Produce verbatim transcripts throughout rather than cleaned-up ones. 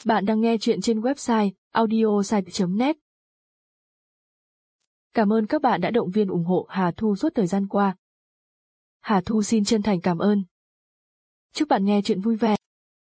Bạn đang nghe chuyện trên website audiosite chấm net. Cảm ơn các bạn đã động viên ủng hộ Hà Thu suốt thời gian qua. Hà Thu xin chân thành cảm ơn. Chúc bạn nghe chuyện vui vẻ.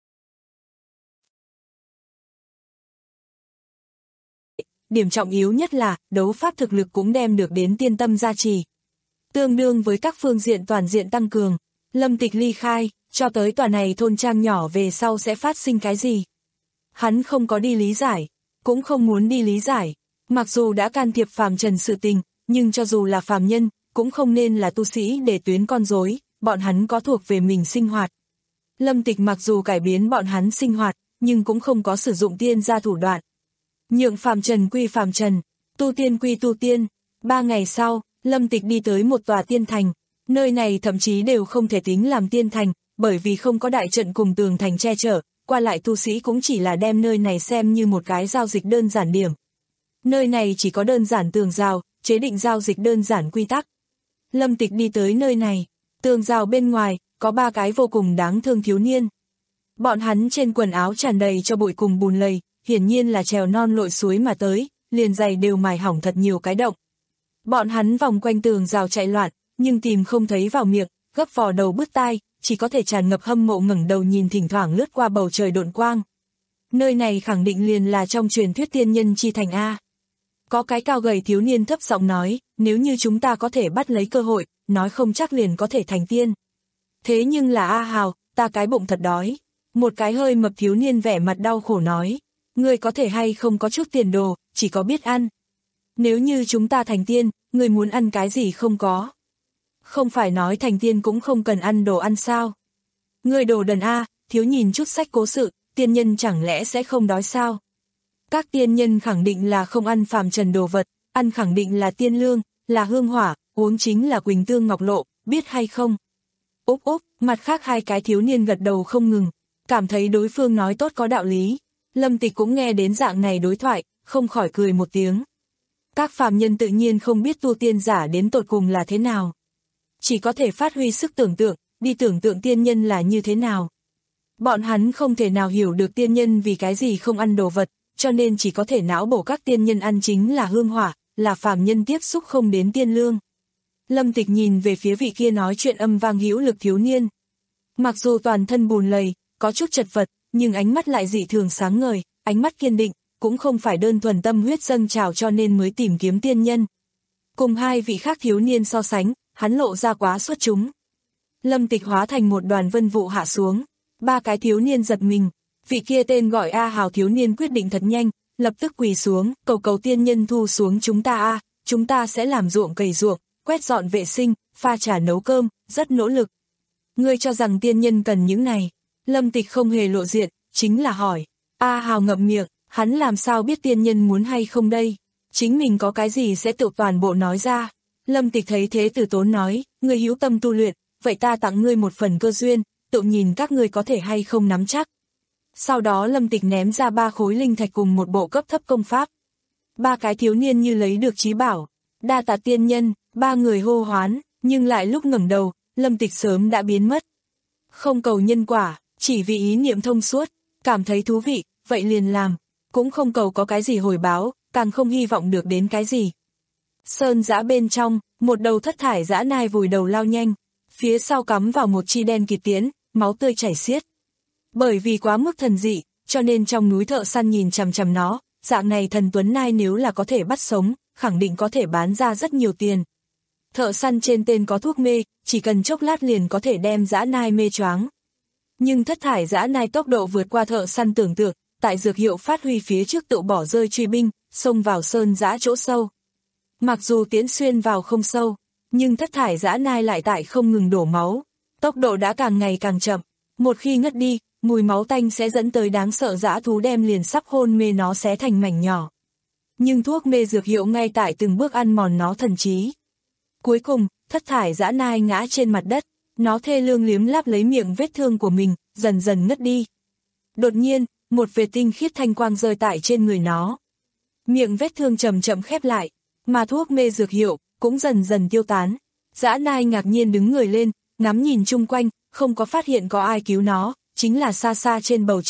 Điểm trọng yếu nhất là, đấu pháp thực lực cũng đem được đến tiên tâm gia trì. Tương đương với các phương diện toàn diện tăng cường, Lâm Tịch ly khai, cho tới tòa này thôn trang nhỏ về sau sẽ phát sinh cái gì. Hắn không có đi lý giải, cũng không muốn đi lý giải, mặc dù đã can thiệp phàm trần sự tình, nhưng cho dù là phàm nhân, cũng không nên là tu sĩ để tuyến con rối, bọn hắn có thuộc về mình sinh hoạt. Lâm Tịch mặc dù cải biến bọn hắn sinh hoạt, nhưng cũng không có sử dụng tiên gia thủ đoạn. Nhượng phàm trần quy phàm trần, tu tiên quy tu tiên. Ba ngày sau, Lâm Tịch đi tới một tòa tiên thành, nơi này thậm chí đều không thể tính làm tiên thành, bởi vì không có đại trận cùng tường thành che chở, qua lại tu sĩ cũng chỉ là đem nơi này xem như một cái giao dịch đơn giản điểm. Nơi này chỉ có đơn giản tường rào, chế định giao dịch đơn giản quy tắc. Lâm Tịch đi tới nơi này, tường rào bên ngoài, có ba cái vô cùng đáng thương thiếu niên. Bọn hắn trên quần áo tràn đầy cho bụi cùng bùn lầy, hiển nhiên là trèo non lội suối mà tới, liền giày đều mài hỏng thật nhiều cái động. Bọn hắn vòng quanh tường rào chạy loạn, nhưng tìm không thấy vào miệng, gấp vò đầu bứt tai, chỉ có thể tràn ngập hâm mộ ngẩng đầu nhìn thỉnh thoảng lướt qua bầu trời độn quang. Nơi này khẳng định liền là trong truyền thuyết tiên nhân chi thành A. Có cái cao gầy thiếu niên thấp giọng nói, nếu như chúng ta có thể bắt lấy cơ hội, nói không chắc liền có thể thành tiên. Thế nhưng là A Hào, ta cái bụng thật đói. Một cái hơi mập thiếu niên vẻ mặt đau khổ nói, ngươi có thể hay không có chút tiền đồ, chỉ có biết ăn. Nếu như chúng ta thành tiên, ngươi muốn ăn cái gì không có. Không phải nói thành tiên cũng không cần ăn đồ ăn sao. Ngươi đồ đần A, thiếu nhìn chút sách cố sự, tiên nhân chẳng lẽ sẽ không đói sao? Các tiên nhân khẳng định là không ăn phàm trần đồ vật, ăn khẳng định là tiên lương, là hương hỏa, uống chính là quỳnh tương ngọc lộ, biết hay không? Úp úp, mặt khác hai cái thiếu niên gật đầu không ngừng, cảm thấy đối phương nói tốt có đạo lý. Lâm Tịch cũng nghe đến dạng này đối thoại, không khỏi cười một tiếng. Các phàm nhân tự nhiên không biết tu tiên giả đến tột cùng là thế nào. Chỉ có thể phát huy sức tưởng tượng, đi tưởng tượng tiên nhân là như thế nào. Bọn hắn không thể nào hiểu được tiên nhân vì cái gì không ăn đồ vật, cho nên chỉ có thể não bổ các tiên nhân ăn chính là hương hỏa, là phàm nhân tiếp xúc không đến tiên lương. Lâm Tịch nhìn về phía vị kia nói chuyện âm vang hữu lực thiếu niên. Mặc dù toàn thân bùn lầy, có chút chật vật, nhưng ánh mắt lại dị thường sáng ngời, ánh mắt kiên định, cũng không phải đơn thuần tâm huyết dâng trào cho nên mới tìm kiếm tiên nhân. Cùng hai vị khác thiếu niên so sánh, hắn lộ ra quá xuất chúng. Lâm Tịch hóa thành một đoàn vân vụ hạ xuống, ba cái thiếu niên giật mình, vị kia tên gọi A Hào thiếu niên quyết định thật nhanh, lập tức quỳ xuống, cầu cầu tiên nhân thu xuống chúng ta A, chúng ta sẽ làm ruộng cày ruộng, quét dọn vệ sinh, pha trà nấu cơm, rất nỗ lực. Ngươi cho rằng tiên nhân cần những này? Lâm Tịch không hề lộ diện, chính là hỏi. A Hào ngậm miệng, hắn làm sao biết tiên nhân muốn hay không đây? Chính mình có cái gì sẽ tự toàn bộ nói ra. Lâm Tịch thấy thế từ tốn nói, ngươi hữu tâm tu luyện, vậy ta tặng ngươi một phần cơ duyên, tự nhìn các ngươi có thể hay không nắm chắc. Sau đó Lâm Tịch ném ra ba khối linh thạch cùng một bộ cấp thấp công pháp. Ba cái thiếu niên như lấy được trí bảo, đa tạ tiên nhân, ba người hô hoán, nhưng lại lúc ngẩng đầu, Lâm Tịch sớm đã biến mất. Không cầu nhân quả, chỉ vì ý niệm thông suốt, cảm thấy thú vị, vậy liền làm, cũng không cầu có cái gì hồi báo, càng không hy vọng được đến cái gì. Sơn dã bên trong, một đầu thất thải dã nai vùi đầu lao nhanh, phía sau cắm vào một chi đen kịt tiến, máu tươi chảy xiết. Bởi vì quá mức thần dị, cho nên trong núi thợ săn nhìn chằm chằm nó, dạng này thần tuấn nai nếu là có thể bắt sống, khẳng định có thể bán ra rất nhiều tiền. Thợ săn trên tên có thuốc mê, chỉ cần chốc lát liền có thể đem dã nai mê choáng. Nhưng thất thải dã nai tốc độ vượt qua thợ săn tưởng tượng, tại dược hiệu phát huy phía trước tự bỏ rơi truy binh, xông vào sơn dã chỗ sâu. Mặc dù tiến xuyên vào không sâu, nhưng thất thải dã nai lại tại không ngừng đổ máu, tốc độ đã càng ngày càng chậm. Một khi ngất đi, mùi máu tanh sẽ dẫn tới đáng sợ dã thú đem liền sắp hôn mê nó xé thành mảnh nhỏ. Nhưng thuốc mê dược hiệu ngay tại từng bước ăn mòn nó thần trí. Cuối cùng, thất thải dã nai ngã trên mặt đất, nó thê lương liếm láp lấy miệng vết thương của mình, dần dần ngất đi. Đột nhiên, một vệt tinh khiết thanh quang rơi tại trên người nó. Miệng vết thương chậm chậm khép lại, mà thuốc mê dược hiệu cũng dần dần tiêu tán. Dã nai ngạc nhiên đứng người lên, ngắm nhìn chung quanh, không có phát hiện có ai cứu nó, chính là xa xa trên bầu trời,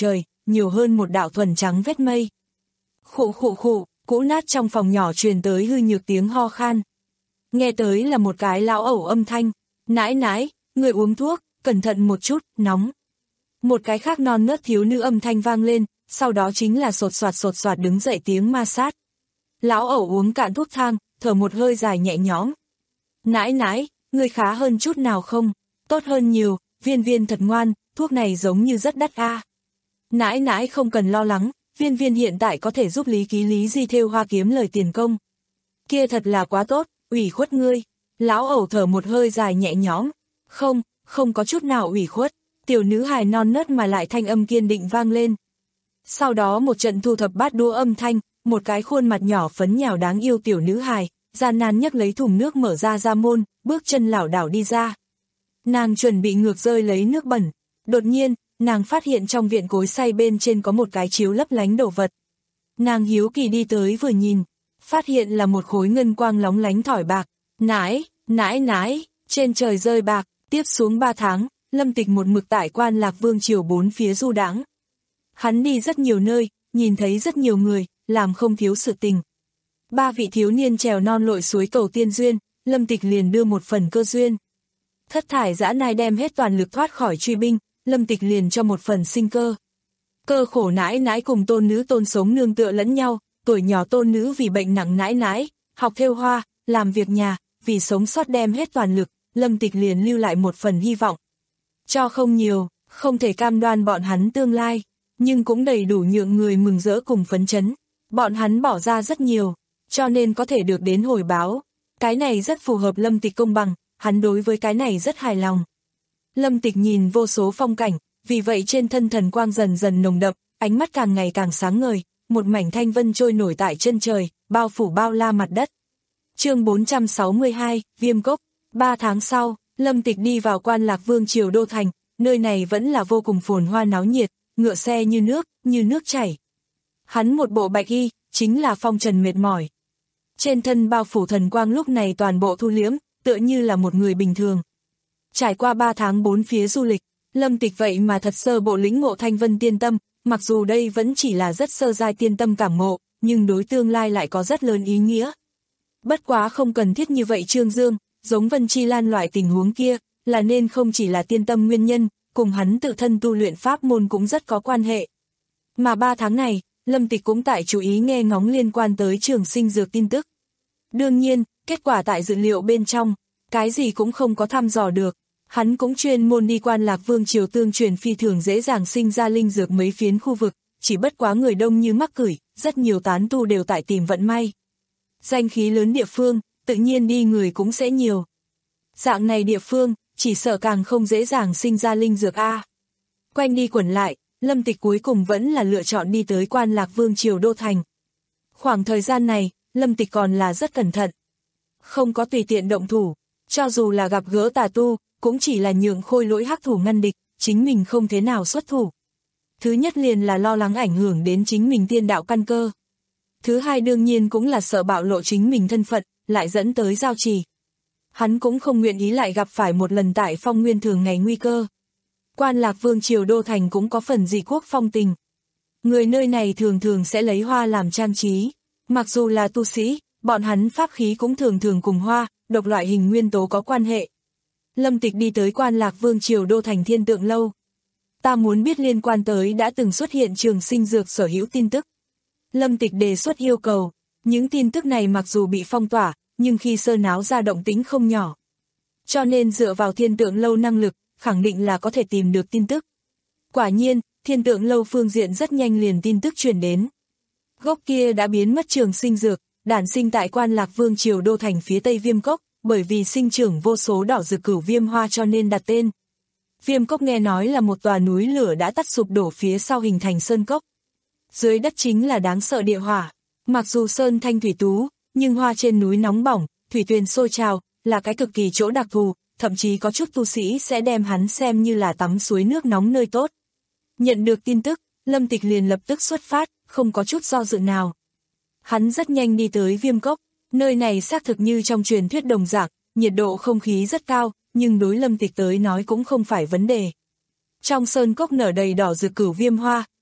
nhiều hơn một đạo thuần trắng vết mây. Khụ khụ khụ, cũ nát trong phòng nhỏ truyền tới hư nhược tiếng ho khan. Nghe tới là một cái lão ẩu âm thanh, nãi nãi, người uống thuốc, cẩn thận một chút, nóng. Một cái khác non nớt thiếu nữ âm thanh vang lên, sau đó chính là sột soạt sột soạt đứng dậy tiếng ma sát. Lão ẩu uống cạn thuốc thang, thở một hơi dài nhẹ nhõm. Nãi nãi, người khá hơn chút nào không? Tốt hơn nhiều, Viên Viên thật ngoan, thuốc này giống như rất đắt a. À. Nãi nãi không cần lo lắng, Viên Viên hiện tại có thể giúp Lý Ký Lý Di thêu hoa kiếm lời tiền công. Kia thật là quá tốt, ủy khuất ngươi. Lão ẩu thở một hơi dài nhẹ nhõm. Không, không có chút nào ủy khuất. Tiểu nữ hài non nớt mà lại thanh âm kiên định vang lên. Sau đó một trận thu thập bát đũa âm thanh, một cái khuôn mặt nhỏ phấn nhào đáng yêu tiểu nữ hài, gian nan nhấc lấy thùng nước mở ra ra môn, bước chân lảo đảo đi ra. Nàng chuẩn bị ngược rơi lấy nước bẩn. Đột nhiên, nàng phát hiện trong viện cối xay bên trên có một cái chiếu lấp lánh đồ vật. Nàng hiếu kỳ đi tới vừa nhìn, phát hiện là một khối ngân quang lóng lánh thỏi bạc. Nãi, nãi nãi, trên trời rơi bạc, tiếp xuống ba tháng, Lâm Tịch một mực tại Quan Lạc Vương triều bốn phía du đãng. Hắn đi rất nhiều nơi, nhìn thấy rất nhiều người, làm không thiếu sự tình. Ba vị thiếu niên trèo non lội suối cầu tiên duyên, Lâm Tịch liền đưa một phần cơ duyên. Thất thải dã nai đem hết toàn lực thoát khỏi truy binh, Lâm Tịch liền cho một phần sinh cơ. Cơ khổ nãi nãi cùng tôn nữ tôn sống nương tựa lẫn nhau, tuổi nhỏ tôn nữ vì bệnh nặng nãi nãi, học thêu hoa, làm việc nhà, vì sống sót đem hết toàn lực, Lâm Tịch liền lưu lại một phần hy vọng. Cho không nhiều, không thể cam đoan bọn hắn tương lai, nhưng cũng đầy đủ nhượng người mừng rỡ cùng phấn chấn. Bọn hắn bỏ ra rất nhiều, cho nên có thể được đến hồi báo. Cái này rất phù hợp Lâm Tịch công bằng, hắn đối với cái này rất hài lòng. Lâm Tịch nhìn vô số phong cảnh, vì vậy trên thân thần quang dần dần nồng đậm, ánh mắt càng ngày càng sáng ngời, một mảnh thanh vân trôi nổi tại chân trời, bao phủ bao la mặt đất. Chương bốn trăm sáu mươi hai, Viêm Cốc. Ba tháng sau, Lâm Tịch đi vào Quan Lạc Vương triều đô thành, nơi này vẫn là vô cùng phồn hoa náo nhiệt, ngựa xe như nước, như nước chảy. Hắn một bộ bạch y, chính là phong trần mệt mỏi. Trên thân bao phủ thần quang lúc này toàn bộ thu liễm, tựa như là một người bình thường. Trải qua ba tháng bốn phía du lịch, Lâm Tịch vậy mà thật sơ bộ lĩnh ngộ thanh vân tiên tâm, mặc dù đây vẫn chỉ là rất sơ giai tiên tâm cảm ngộ, nhưng đối tương lai lại có rất lớn ý nghĩa. Bất quá không cần thiết như vậy Trương Dương, giống Vân Chi Lan loại tình huống kia, là nên không chỉ là tiên tâm nguyên nhân, cùng hắn tự thân tu luyện pháp môn cũng rất có quan hệ. Mà ba tháng này, Lâm Tịch cũng tại chú ý nghe ngóng liên quan tới trường sinh dược tin tức. Đương nhiên, kết quả tại dữ liệu bên trong, cái gì cũng không có thăm dò được. Hắn cũng chuyên môn đi Quan Lạc Vương triều tương truyền phi thường dễ dàng sinh ra linh dược mấy phiến khu vực, chỉ bất quá người đông như mắc cửi, rất nhiều tán tu đều tại tìm vận may. Danh khí lớn địa phương, tự nhiên đi người cũng sẽ nhiều. Dạng này địa phương, chỉ sợ càng không dễ dàng sinh ra linh dược A. Quanh đi quẩn lại, Lâm Tịch cuối cùng vẫn là lựa chọn đi tới Quan Lạc Vương triều đô thành. Khoảng thời gian này, Lâm Tịch còn là rất cẩn thận. Không có tùy tiện động thủ, cho dù là gặp gỡ tà tu, cũng chỉ là nhượng khôi lỗi hắc thủ ngăn địch, chính mình không thế nào xuất thủ. Thứ nhất liền là lo lắng ảnh hưởng đến chính mình tiên đạo căn cơ. Thứ hai đương nhiên cũng là sợ bạo lộ chính mình thân phận, lại dẫn tới giao trì. Hắn cũng không nguyện ý lại gặp phải một lần tại phong nguyên thường ngày nguy cơ. Quan Lạc Vương triều đô thành cũng có phần dị quốc phong tình. Người nơi này thường thường sẽ lấy hoa làm trang trí. Mặc dù là tu sĩ, bọn hắn pháp khí cũng thường thường cùng hoa, độc loại hình nguyên tố có quan hệ. Lâm Tịch đi tới Quan Lạc Vương triều đô thành Thiên Tượng Lâu. Ta muốn biết liên quan tới đã từng xuất hiện trường sinh dược sở hữu tin tức. Lâm Tịch đề xuất yêu cầu, những tin tức này mặc dù bị phong tỏa, nhưng khi sơ náo ra động tĩnh không nhỏ. Cho nên dựa vào Thiên Tượng Lâu năng lực, khẳng định là có thể tìm được tin tức. Quả nhiên, Thiên Tượng Lâu phương diện rất nhanh liền tin tức truyền đến. Gốc kia đã biến mất trường sinh dược, đản sinh tại Quan Lạc Vương triều đô thành phía tây Viêm Cốc, bởi vì sinh trưởng vô số đỏ rực cửu viêm hoa cho nên đặt tên. Viêm Cốc nghe nói là một tòa núi lửa đã tắt sụp đổ phía sau hình thành sơn cốc. Dưới đất chính là đáng sợ địa hỏa, mặc dù sơn thanh thủy tú, nhưng hoa trên núi nóng bỏng, thủy tuyền sôi trào, là cái cực kỳ chỗ đặc thù, thậm chí có chút tu sĩ sẽ đem hắn xem như là tắm suối nước nóng nơi tốt. Nhận được tin tức, Lâm Tịch liền lập tức xuất phát, không có chút do dự nào. Hắn rất nhanh đi tới Viêm Cốc, nơi này xác thực như trong truyền thuyết đồng dạng, nhiệt độ không khí rất cao, nhưng đối Lâm Tịch tới nói cũng không phải vấn đề. Trong sơn cốc nở đầy đỏ rực cửu viêm hoa,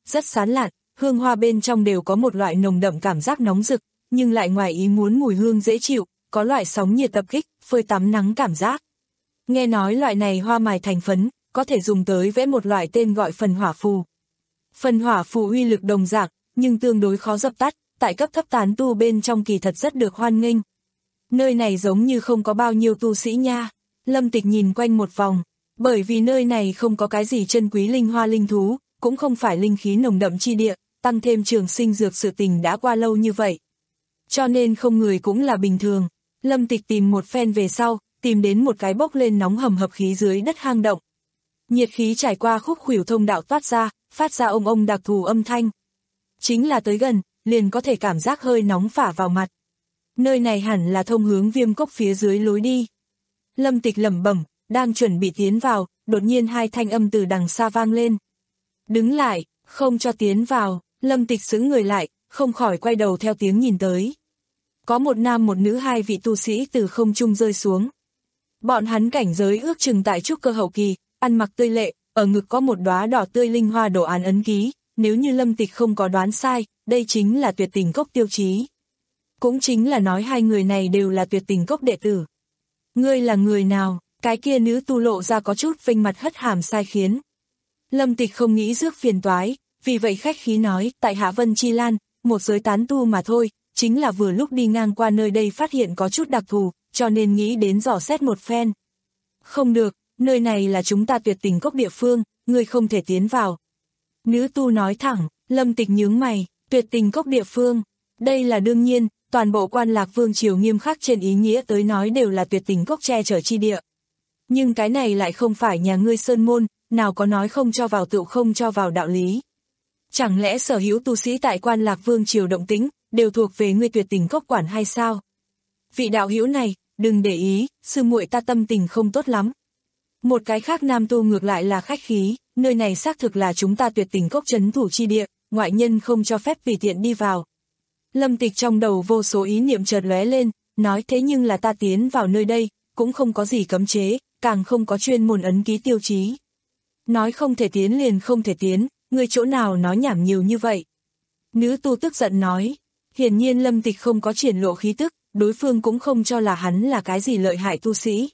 rất sán lạn, hương hoa bên trong đều có một loại nồng đậm cảm giác nóng rực, nhưng lại ngoài ý muốn mùi hương dễ chịu, có loại sóng nhiệt tập kích, phơi tắm nắng cảm giác. Nghe nói loại này hoa mài thành phấn, có thể dùng tới vẽ một loại tên gọi phần hỏa phù. Phần hỏa phù uy lực đồng dạng, nhưng tương đối khó dập tắt, tại cấp thấp tán tu bên trong kỳ thật rất được hoan nghênh. Nơi này giống như không có bao nhiêu tu sĩ nha. Lâm Tịch nhìn quanh một vòng, bởi vì nơi này không có cái gì chân quý linh hoa linh thú, cũng không phải linh khí nồng đậm chi địa, tăng thêm trường sinh dược sự tình đã qua lâu như vậy. Cho nên không người cũng là bình thường. Lâm Tịch tìm một phen về sau, tìm đến một cái bốc lên nóng hầm hập khí dưới đất hang động. Nhiệt khí trải qua khúc khuỷu thông đạo toát ra, phát ra ông ông đặc thù âm thanh. Chính là tới gần, liền có thể cảm giác hơi nóng phả vào mặt. Nơi này hẳn là thông hướng Viêm Cốc phía dưới lối đi. Lâm Tịch lẩm bẩm, đang chuẩn bị tiến vào, đột nhiên hai thanh âm từ đằng xa vang lên. Đứng lại, không cho tiến vào. Lâm Tịch sững người lại, không khỏi quay đầu theo tiếng nhìn tới. Có một nam một nữ hai vị tu sĩ từ không trung rơi xuống. Bọn hắn cảnh giới ước chừng tại trúc cơ hậu kỳ, ăn mặc tươi lệ, ở ngực có một đóa đỏ tươi linh hoa đồ án ấn ký, nếu như Lâm Tịch không có đoán sai, đây chính là Tuyệt Tình Cốc tiêu chí. Cũng chính là nói hai người này đều là Tuyệt Tình Cốc đệ tử. Ngươi là người nào? Cái kia nữ tu lộ ra có chút vênh mặt hất hàm sai khiến. Lâm Tịch không nghĩ rước phiền toái, vì vậy khách khí nói, tại Hạ Vân Chi Lan, một giới tán tu mà thôi, chính là vừa lúc đi ngang qua nơi đây phát hiện có chút đặc thù, cho nên nghĩ đến dò xét một phen. Không được, nơi này là chúng ta Tuyệt Tình Cốc địa phương, ngươi không thể tiến vào. Nữ tu nói thẳng. Lâm Tịch nhướng mày, Tuyệt Tình Cốc địa phương, đây là đương nhiên, toàn bộ Quan Lạc Vương triều nghiêm khắc trên ý nghĩa tới nói đều là Tuyệt Tình Cốc che chở chi địa. Nhưng cái này lại không phải nhà ngươi sơn môn, nào có nói không cho vào tựu không cho vào đạo lý. Chẳng lẽ sở hữu tu sĩ tại Quan Lạc Vương triều động tĩnh, đều thuộc về ngươi Tuyệt Tình Cốc quản hay sao? Vị đạo hữu này, đừng để ý, sư muội ta tâm tình không tốt lắm. Một cái khác nam tu ngược lại là khách khí, nơi này xác thực là chúng ta Tuyệt Tình Cốc trấn thủ chi địa, ngoại nhân không cho phép tùy tiện đi vào. Lâm Tịch trong đầu vô số ý niệm chợt lóe lên, nói thế nhưng là ta tiến vào nơi đây, cũng không có gì cấm chế, càng không có chuyên môn ấn ký tiêu chí. Nói không thể tiến liền không thể tiến, người chỗ nào nói nhảm nhiều như vậy. Nữ tu tức giận nói, hiển nhiên Lâm Tịch không có triển lộ khí tức, đối phương cũng không cho là hắn là cái gì lợi hại tu sĩ.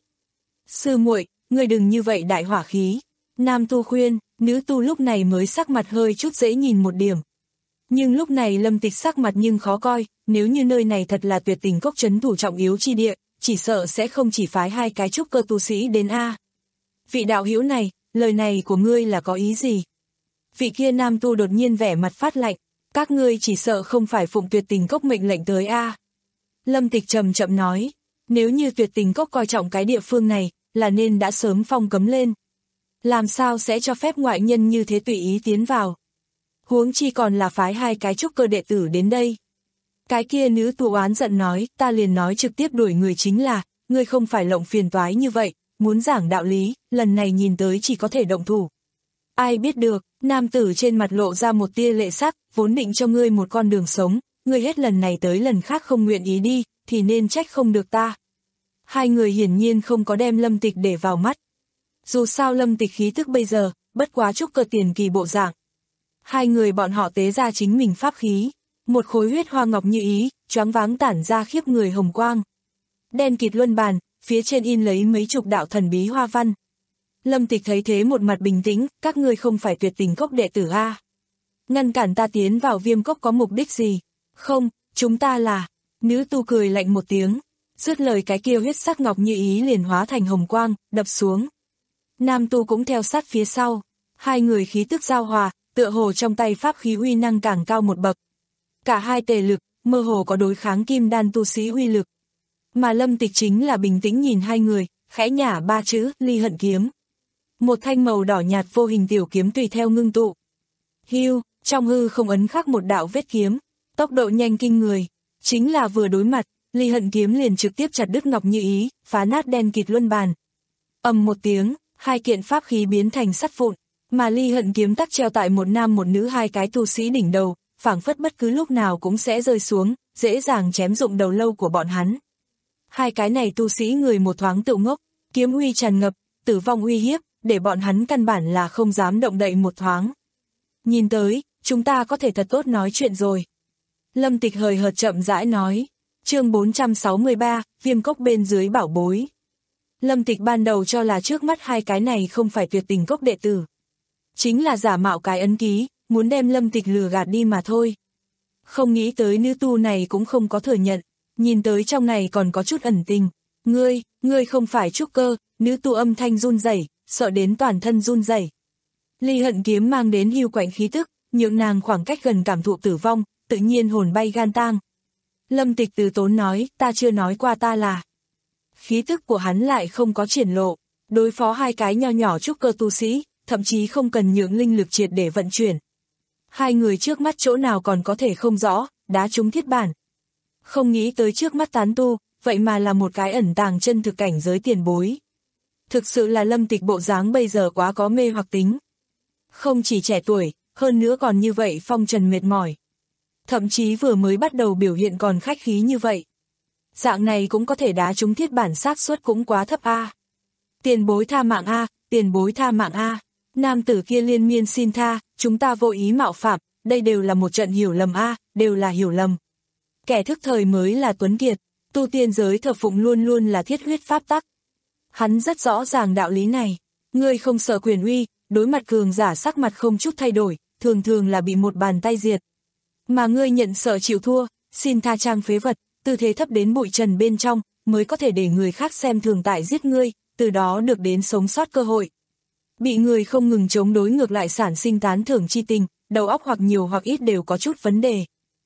Sư muội, ngươi đừng như vậy đại hỏa khí. Nam tu khuyên, nữ tu lúc này mới sắc mặt hơi chút dễ nhìn một điểm. Nhưng lúc này Lâm Tịch sắc mặt nhưng khó coi, nếu như nơi này thật là Tuyệt Tình Cốc trấn thủ trọng yếu chi địa, chỉ sợ sẽ không chỉ phái hai cái trúc cơ tu sĩ đến A. Vị đạo hữu này, lời này của ngươi là có ý gì? Vị kia nam tu đột nhiên vẻ mặt phát lạnh, các ngươi chỉ sợ không phải phụng Tuyệt Tình Cốc mệnh lệnh tới A. Lâm Tịch trầm chậm nói, nếu như Tuyệt Tình Cốc coi trọng cái địa phương này, là nên đã sớm phong cấm lên. Làm sao sẽ cho phép ngoại nhân như thế tùy ý tiến vào? Huống chi còn là phái hai cái trúc cơ đệ tử đến đây. Cái kia nữ tu oán giận nói, ta liền nói trực tiếp đuổi người chính là, ngươi không phải lộng phiền toái như vậy, muốn giảng đạo lý, lần này nhìn tới chỉ có thể động thủ. Ai biết được, nam tử trên mặt lộ ra một tia lệ sắc, vốn định cho ngươi một con đường sống, ngươi hết lần này tới lần khác không nguyện ý đi, thì nên trách không được ta. Hai người hiển nhiên không có đem Lâm Tịch để vào mắt. Dù sao Lâm Tịch khí thức bây giờ, bất quá trúc cơ tiền kỳ bộ dạng. Hai người bọn họ tế ra chính mình pháp khí, một khối huyết hoa ngọc như ý, choáng váng tản ra khiếp người hồng quang. Đen kịt luân bàn, phía trên in lấy mấy chục đạo thần bí hoa văn. Lâm Tịch thấy thế một mặt bình tĩnh, các ngươi không phải Tuyệt Tình Cốc đệ tử a? Ngăn cản ta tiến vào Viêm Cốc có mục đích gì? Không, chúng ta là... Nữ tu cười lạnh một tiếng, dứt lời cái kia huyết sắc ngọc như ý liền hóa thành hồng quang, đập xuống. Nam tu cũng theo sát phía sau, hai người khí tức giao hòa, tựa hồ trong tay pháp khí uy năng càng cao một bậc. Cả hai tề lực, mơ hồ có đối kháng kim đan tu sĩ uy lực. Mà Lâm Tịch chính là bình tĩnh nhìn hai người, khẽ nhả ba chữ, ly hận kiếm. Một thanh màu đỏ nhạt vô hình tiểu kiếm tùy theo ngưng tụ. Hưu, trong hư không ấn khắc một đạo vết kiếm, tốc độ nhanh kinh người. Chính là vừa đối mặt, ly hận kiếm liền trực tiếp chặt đứt ngọc như ý, phá nát đen kịt luân bàn. Ầm một tiếng, hai kiện pháp khí biến thành sắt vụn, mà ly hận kiếm tắc treo tại một nam một nữ hai cái tu sĩ đỉnh đầu, phảng phất bất cứ lúc nào cũng sẽ rơi xuống, dễ dàng chém dụng đầu lâu của bọn hắn. Hai cái này tu sĩ người một thoáng tự ngốc, kiếm uy tràn ngập, tử vong uy hiếp, để bọn hắn căn bản là không dám động đậy một thoáng. nhìn tới, chúng ta có thể thật tốt nói chuyện rồi. Lâm Tịch hời hợt chậm rãi nói, chương bốn trăm sáu mươi ba, viêm cốc bên dưới bảo bối. Lâm Tịch ban đầu cho là trước mắt hai cái này không phải tuyệt tình cốc đệ tử. Chính là giả mạo cái ấn ký, muốn đem Lâm Tịch lừa gạt đi mà thôi. Không nghĩ tới nữ tu này cũng không có thừa nhận, nhìn tới trong này còn có chút ẩn tình. Ngươi, ngươi không phải trúc cơ, nữ tu âm thanh run rẩy, sợ đến toàn thân run rẩy. Ly hận kiếm mang đến hưu quạnh khí tức, nhượng nàng khoảng cách gần cảm thụ tử vong, tự nhiên hồn bay gan tang. Lâm Tịch từ tốn nói, ta chưa nói qua ta là. Khí tức của hắn lại không có triển lộ, đối phó hai cái nho nhỏ trúc cơ tu sĩ, thậm chí không cần nhượng linh lực triệt để vận chuyển. Hai người trước mắt chỗ nào còn có thể không rõ, đá trúng thiết bản. Không nghĩ tới trước mắt tán tu, vậy mà là một cái ẩn tàng chân thực cảnh giới tiền bối. Thực sự là Lâm Tịch bộ dáng bây giờ quá có mê hoặc tính. Không chỉ trẻ tuổi, hơn nữa còn như vậy phong trần mệt mỏi. Thậm chí vừa mới bắt đầu biểu hiện còn khách khí như vậy. Dạng này cũng có thể đá trúng thiết bản, xác suất cũng quá thấp a. Tiền bối tha mạng a, tiền bối tha mạng a. Nam tử kia liên miên xin tha, chúng ta vô ý mạo phạm, đây đều là một trận hiểu lầm a, đều là hiểu lầm. Kẻ thức thời mới là tuấn kiệt, tu tiên giới thờ phụng luôn luôn là thiết huyết pháp tắc. Hắn rất rõ ràng đạo lý này, ngươi không sợ quyền uy, đối mặt cường giả sắc mặt không chút thay đổi, thường thường là bị một bàn tay diệt. Mà ngươi nhận sợ chịu thua, xin tha trang phế vật, tư thế thấp đến bụi trần bên trong, mới có thể để người khác xem thường tại giết ngươi, từ đó được đến sống sót cơ hội. Bị người không ngừng chống đối ngược lại sản sinh tán thưởng chi tình, đầu óc hoặc nhiều hoặc ít đều có chút vấn đề.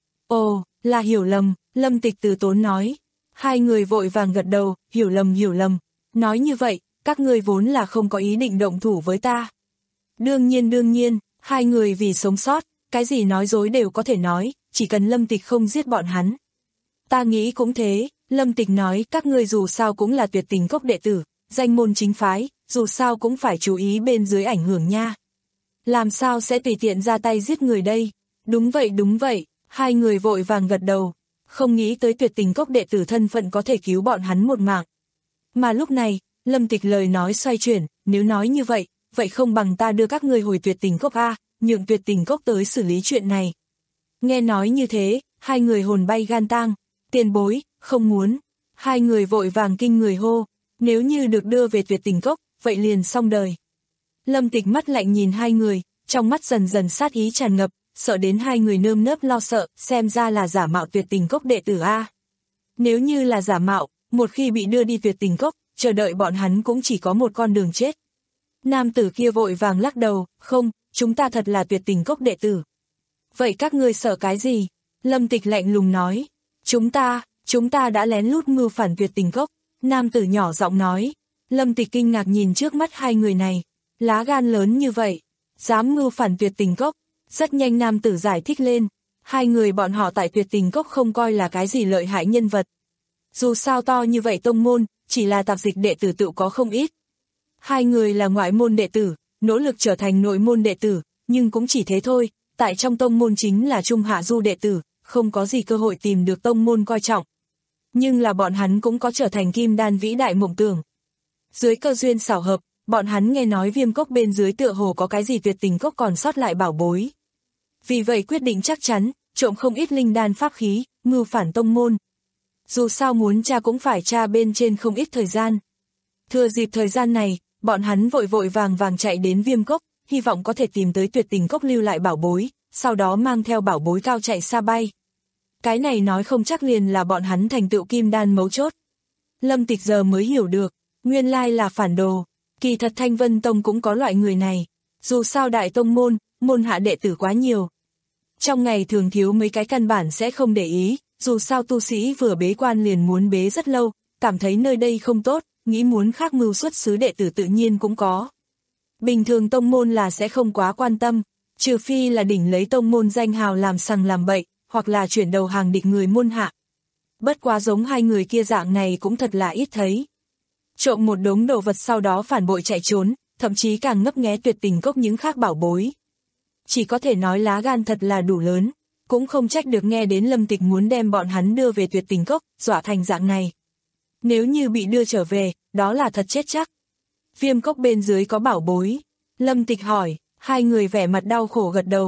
Ồ, là hiểu lầm, Lâm Tịch từ tốn nói. Hai người vội vàng gật đầu, hiểu lầm hiểu lầm. Nói như vậy, các ngươi vốn là không có ý định động thủ với ta. Đương nhiên đương nhiên, hai người vì sống sót, cái gì nói dối đều có thể nói, chỉ cần Lâm Tịch không giết bọn hắn. Ta nghĩ cũng thế, Lâm Tịch nói các ngươi dù sao cũng là tuyệt tình cốc đệ tử, danh môn chính phái, dù sao cũng phải chú ý bên dưới ảnh hưởng nha. Làm sao sẽ tùy tiện ra tay giết người đây? Đúng vậy đúng vậy, hai người vội vàng gật đầu, không nghĩ tới tuyệt tình cốc đệ tử thân phận có thể cứu bọn hắn một mạng. Mà lúc này, Lâm Tịch lời nói xoay chuyển, nếu nói như vậy, vậy không bằng ta đưa các ngươi hồi tuyệt tình cốc a, nhượng tuyệt tình cốc tới xử lý chuyện này. Nghe nói như thế, hai người hồn bay gan tang, tiền bối, không muốn. Hai người vội vàng kinh người hô, nếu như được đưa về tuyệt tình cốc, vậy liền xong đời. Lâm Tịch mắt lạnh nhìn hai người, trong mắt dần dần sát ý tràn ngập, sợ đến hai người nơm nớp lo sợ, xem ra là giả mạo tuyệt tình cốc đệ tử a. Nếu như là giả mạo, một khi bị đưa đi tuyệt tình cốc, chờ đợi bọn hắn cũng chỉ có một con đường chết. Nam tử kia vội vàng lắc đầu, không, chúng ta thật là tuyệt tình cốc đệ tử. Vậy các ngươi sợ cái gì? Lâm Tịch lạnh lùng nói, chúng ta, chúng ta đã lén lút mưu phản tuyệt tình cốc. Nam tử nhỏ giọng nói. Lâm Tịch kinh ngạc nhìn trước mắt hai người này, lá gan lớn như vậy, dám mưu phản tuyệt tình cốc. Rất nhanh nam tử giải thích lên, hai người bọn họ tại tuyệt tình cốc không coi là cái gì lợi hại nhân vật. Dù sao to như vậy tông môn, chỉ là tạp dịch đệ tử tự có không ít. Hai người là ngoại môn đệ tử, nỗ lực trở thành nội môn đệ tử, nhưng cũng chỉ thế thôi, tại trong tông môn chính là trung hạ du đệ tử, không có gì cơ hội tìm được tông môn coi trọng. Nhưng là bọn hắn cũng có trở thành kim đan vĩ đại mộng tưởng. Dưới cơ duyên xảo hợp, bọn hắn nghe nói viêm cốc bên dưới tựa hồ có cái gì tuyệt tình cốc còn sót lại bảo bối. Vì vậy quyết định chắc chắn, trộm không ít linh đan pháp khí, mưu phản tông môn. Dù sao muốn tra cũng phải tra bên trên không ít thời gian. Thừa dịp thời gian này, bọn hắn vội vội vàng vàng chạy đến viêm cốc, hy vọng có thể tìm tới tuyệt tình cốc lưu lại bảo bối, sau đó mang theo bảo bối cao chạy xa bay. Cái này nói không chắc liền là bọn hắn thành tựu kim đan mấu chốt. Lâm Tịch giờ mới hiểu được, nguyên lai là phản đồ, kỳ thật Thanh Vân Tông cũng có loại người này, dù sao đại tông môn, môn hạ đệ tử quá nhiều. Trong ngày thường thiếu mấy cái căn bản sẽ không để ý, dù sao tu sĩ vừa bế quan liền muốn bế rất lâu, cảm thấy nơi đây không tốt, nghĩ muốn khác mưu xuất xứ đệ tử tự nhiên cũng có. Bình thường tông môn là sẽ không quá quan tâm, trừ phi là đỉnh lấy tông môn danh hào làm sằng làm bậy, hoặc là chuyển đầu hàng địch người môn hạ. Bất quá giống hai người kia dạng này cũng thật là ít thấy. Trộm một đống đồ vật sau đó phản bội chạy trốn, thậm chí càng ngấp nghé tuyệt tình cốc những khác bảo bối. Chỉ có thể nói lá gan thật là đủ lớn, cũng không trách được nghe đến Lâm Tịch muốn đem bọn hắn đưa về tuyệt tình cốc, dọa thành dạng này. Nếu như bị đưa trở về, đó là thật chết chắc. Viêm cốc bên dưới có bảo bối. Lâm Tịch hỏi, hai người vẻ mặt đau khổ gật đầu.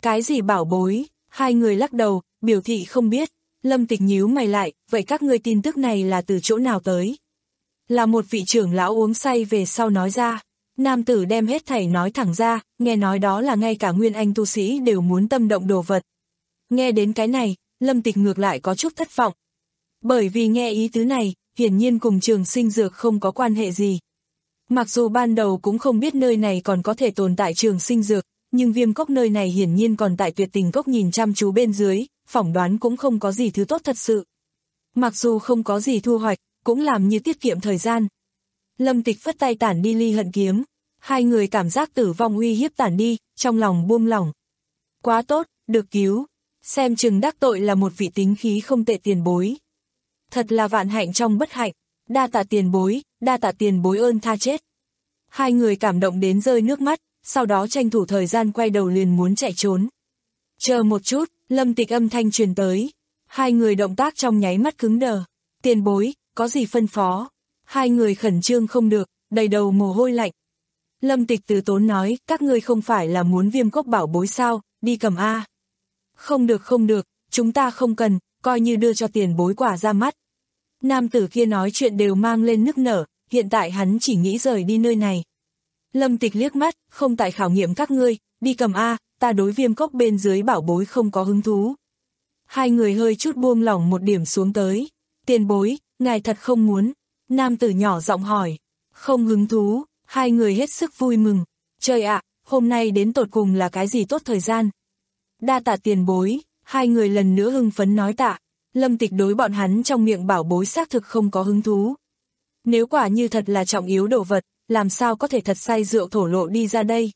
Cái gì bảo bối? Hai người lắc đầu, biểu thị không biết. Lâm Tịch nhíu mày lại, vậy các ngươi tin tức này là từ chỗ nào tới? Là một vị trưởng lão uống say về sau nói ra. Nam tử đem hết thảy nói thẳng ra, nghe nói đó là ngay cả nguyên anh tu sĩ đều muốn tâm động đồ vật. Nghe đến cái này, Lâm Tịch ngược lại có chút thất vọng. Bởi vì nghe ý tứ này, hiển nhiên cùng trường sinh dược không có quan hệ gì. Mặc dù ban đầu cũng không biết nơi này còn có thể tồn tại trường sinh dược, nhưng viêm cốc nơi này hiển nhiên còn tại tuyệt tình cốc nhìn chăm chú bên dưới, phỏng đoán cũng không có gì thứ tốt thật sự. Mặc dù không có gì thu hoạch, cũng làm như tiết kiệm thời gian. Lâm Tịch phất tay tản đi ly hận kiếm, hai người cảm giác tử vong uy hiếp tản đi, trong lòng buông lỏng. Quá tốt, được cứu, xem chừng đắc tội là một vị tính khí không tệ tiền bối. Thật là vạn hạnh trong bất hạnh, đa tạ tiền bối, đa tạ tiền bối ơn tha chết. Hai người cảm động đến rơi nước mắt, sau đó tranh thủ thời gian quay đầu liền muốn chạy trốn. Chờ một chút, Lâm Tịch âm thanh truyền tới. Hai người động tác trong nháy mắt cứng đờ. Tiền bối, có gì phân phó? Hai người khẩn trương không được, đầy đầu mồ hôi lạnh. Lâm Tịch từ tốn nói, các ngươi không phải là muốn viêm cốc bảo bối sao, đi cầm A. Không được không được, chúng ta không cần, coi như đưa cho tiền bối quả ra mắt. Nam tử kia nói chuyện đều mang lên nức nở, hiện tại hắn chỉ nghĩ rời đi nơi này. Lâm Tịch liếc mắt, không tại khảo nghiệm các ngươi, đi cầm A, ta đối viêm cốc bên dưới bảo bối không có hứng thú. Hai người hơi chút buông lỏng một điểm xuống tới. Tiền bối, ngài thật không muốn. Nam tử nhỏ giọng hỏi. Không hứng thú, hai người hết sức vui mừng. Trời ạ, hôm nay đến tột cùng là cái gì tốt thời gian. Đa tạ tiền bối, hai người lần nữa hưng phấn nói tạ. Lâm Tịch đối bọn hắn trong miệng bảo bối xác thực không có hứng thú. Nếu quả như thật là trọng yếu đồ vật, làm sao có thể thật say rượu thổ lộ đi ra đây.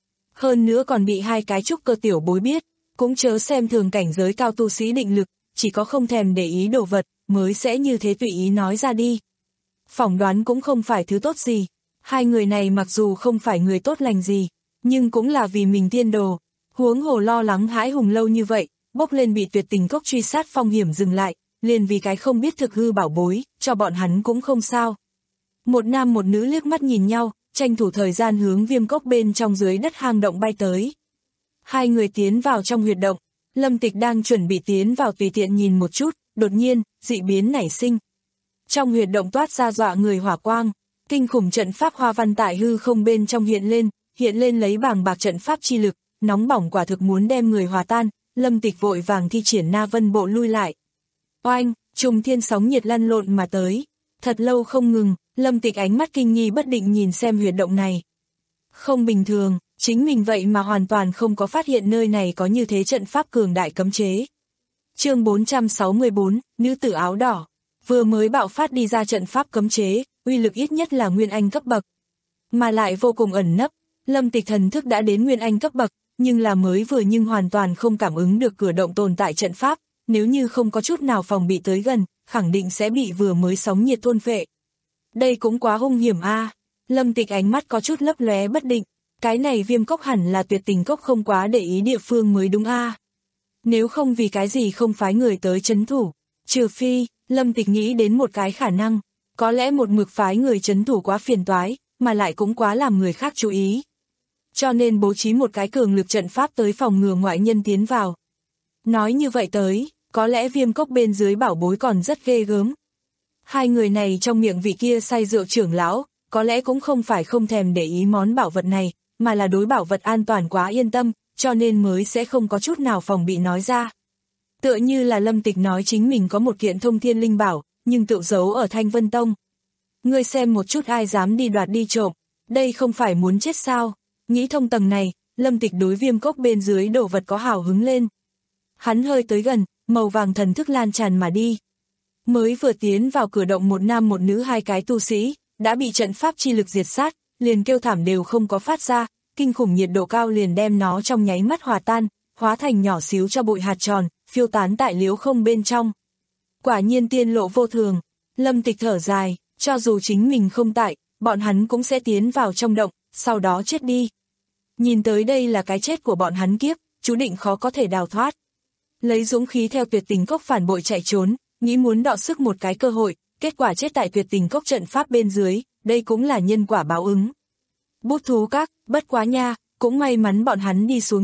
Hơn nữa còn bị hai cái trúc cơ tiểu bối biết, cũng chớ xem thường cảnh giới cao tu sĩ định lực, chỉ có không thèm để ý đồ vật, mới sẽ như thế tùy ý nói ra đi. Phỏng đoán cũng không phải thứ tốt gì, hai người này mặc dù không phải người tốt lành gì, nhưng cũng là vì mình tiên đồ, huống hồ lo lắng hãi hùng lâu như vậy, bốc lên bị tuyệt tình cốc truy sát phong hiểm dừng lại, liền vì cái không biết thực hư bảo bối, cho bọn hắn cũng không sao. Một nam một nữ liếc mắt nhìn nhau, tranh thủ thời gian hướng viêm cốc bên trong dưới đất hang động bay tới. Hai người tiến vào trong huyệt động, Lâm Tịch đang chuẩn bị tiến vào tùy tiện nhìn một chút, đột nhiên, dị biến nảy sinh. Trong huyệt động toát ra dọa người hỏa quang, kinh khủng trận pháp hoa văn tại hư không bên trong hiện lên, hiện lên lấy bàng bạc trận pháp chi lực, nóng bỏng quả thực muốn đem người hòa tan, Lâm Tịch vội vàng thi triển Na Vân Bộ lui lại. Oanh, trùng thiên sóng nhiệt lăn lộn mà tới, thật lâu không ngừng, Lâm Tịch ánh mắt kinh nghi bất định nhìn xem huyệt động này. Không bình thường, chính mình vậy mà hoàn toàn không có phát hiện nơi này có như thế trận pháp cường đại cấm chế. Chương bốn trăm sáu mươi bốn, nữ tử áo đỏ. Vừa mới bạo phát đi ra trận pháp cấm chế, uy lực ít nhất là nguyên anh cấp bậc. Mà lại vô cùng ẩn nấp, Lâm Tịch thần thức đã đến nguyên anh cấp bậc, nhưng là mới vừa nhưng hoàn toàn không cảm ứng được cửa động tồn tại trận pháp, nếu như không có chút nào phòng bị tới gần, khẳng định sẽ bị vừa mới sóng nhiệt thôn phệ. Đây cũng quá hung hiểm a. À. Lâm Tịch ánh mắt có chút lấp lóe bất định, cái này viêm cốc hẳn là tuyệt tình cốc không quá để ý địa phương mới đúng a. À. Nếu không vì cái gì không phái người tới trấn thủ, trừ phi, Lâm Tịch nghĩ đến một cái khả năng, có lẽ một mực phái người trấn thủ quá phiền toái, mà lại cũng quá làm người khác chú ý. Cho nên bố trí một cái cường lực trận pháp tới phòng ngừa ngoại nhân tiến vào. Nói như vậy tới, có lẽ viêm cốc bên dưới bảo bối còn rất ghê gớm. Hai người này trong miệng vị kia say rượu trưởng lão, có lẽ cũng không phải không thèm để ý món bảo vật này, mà là đối bảo vật an toàn quá yên tâm, cho nên mới sẽ không có chút nào phòng bị nói ra. Tựa như là Lâm Tịch nói chính mình có một kiện thông thiên linh bảo, nhưng tự giấu ở Thanh Vân Tông. Ngươi xem một chút ai dám đi đoạt đi trộm, đây không phải muốn chết sao? Nghĩ thông tầng này, Lâm Tịch đối viêm cốc bên dưới đồ vật có hào hứng lên. Hắn hơi tới gần, màu vàng thần thức lan tràn mà đi. Mới vừa tiến vào cửa động một nam một nữ hai cái tu sĩ, đã bị trận pháp chi lực diệt sát, liền kêu thảm đều không có phát ra, kinh khủng nhiệt độ cao liền đem nó trong nháy mắt hòa tan, hóa thành nhỏ xíu cho bụi hạt tròn, phiêu tán tại liễu không bên trong. Quả nhiên tiên lộ vô thường, Lâm Tịch thở dài, cho dù chính mình không tại, bọn hắn cũng sẽ tiến vào trong động, sau đó chết đi. Nhìn tới đây là cái chết của bọn hắn kiếp, chú định khó có thể đào thoát. Lấy dũng khí theo tuyệt tình cốc phản bội chạy trốn, nghĩ muốn đọ sức một cái cơ hội, kết quả chết tại tuyệt tình cốc trận pháp bên dưới, đây cũng là nhân quả báo ứng. Bút thú các, bất quá nha, cũng may mắn bọn hắn đi xuống trước,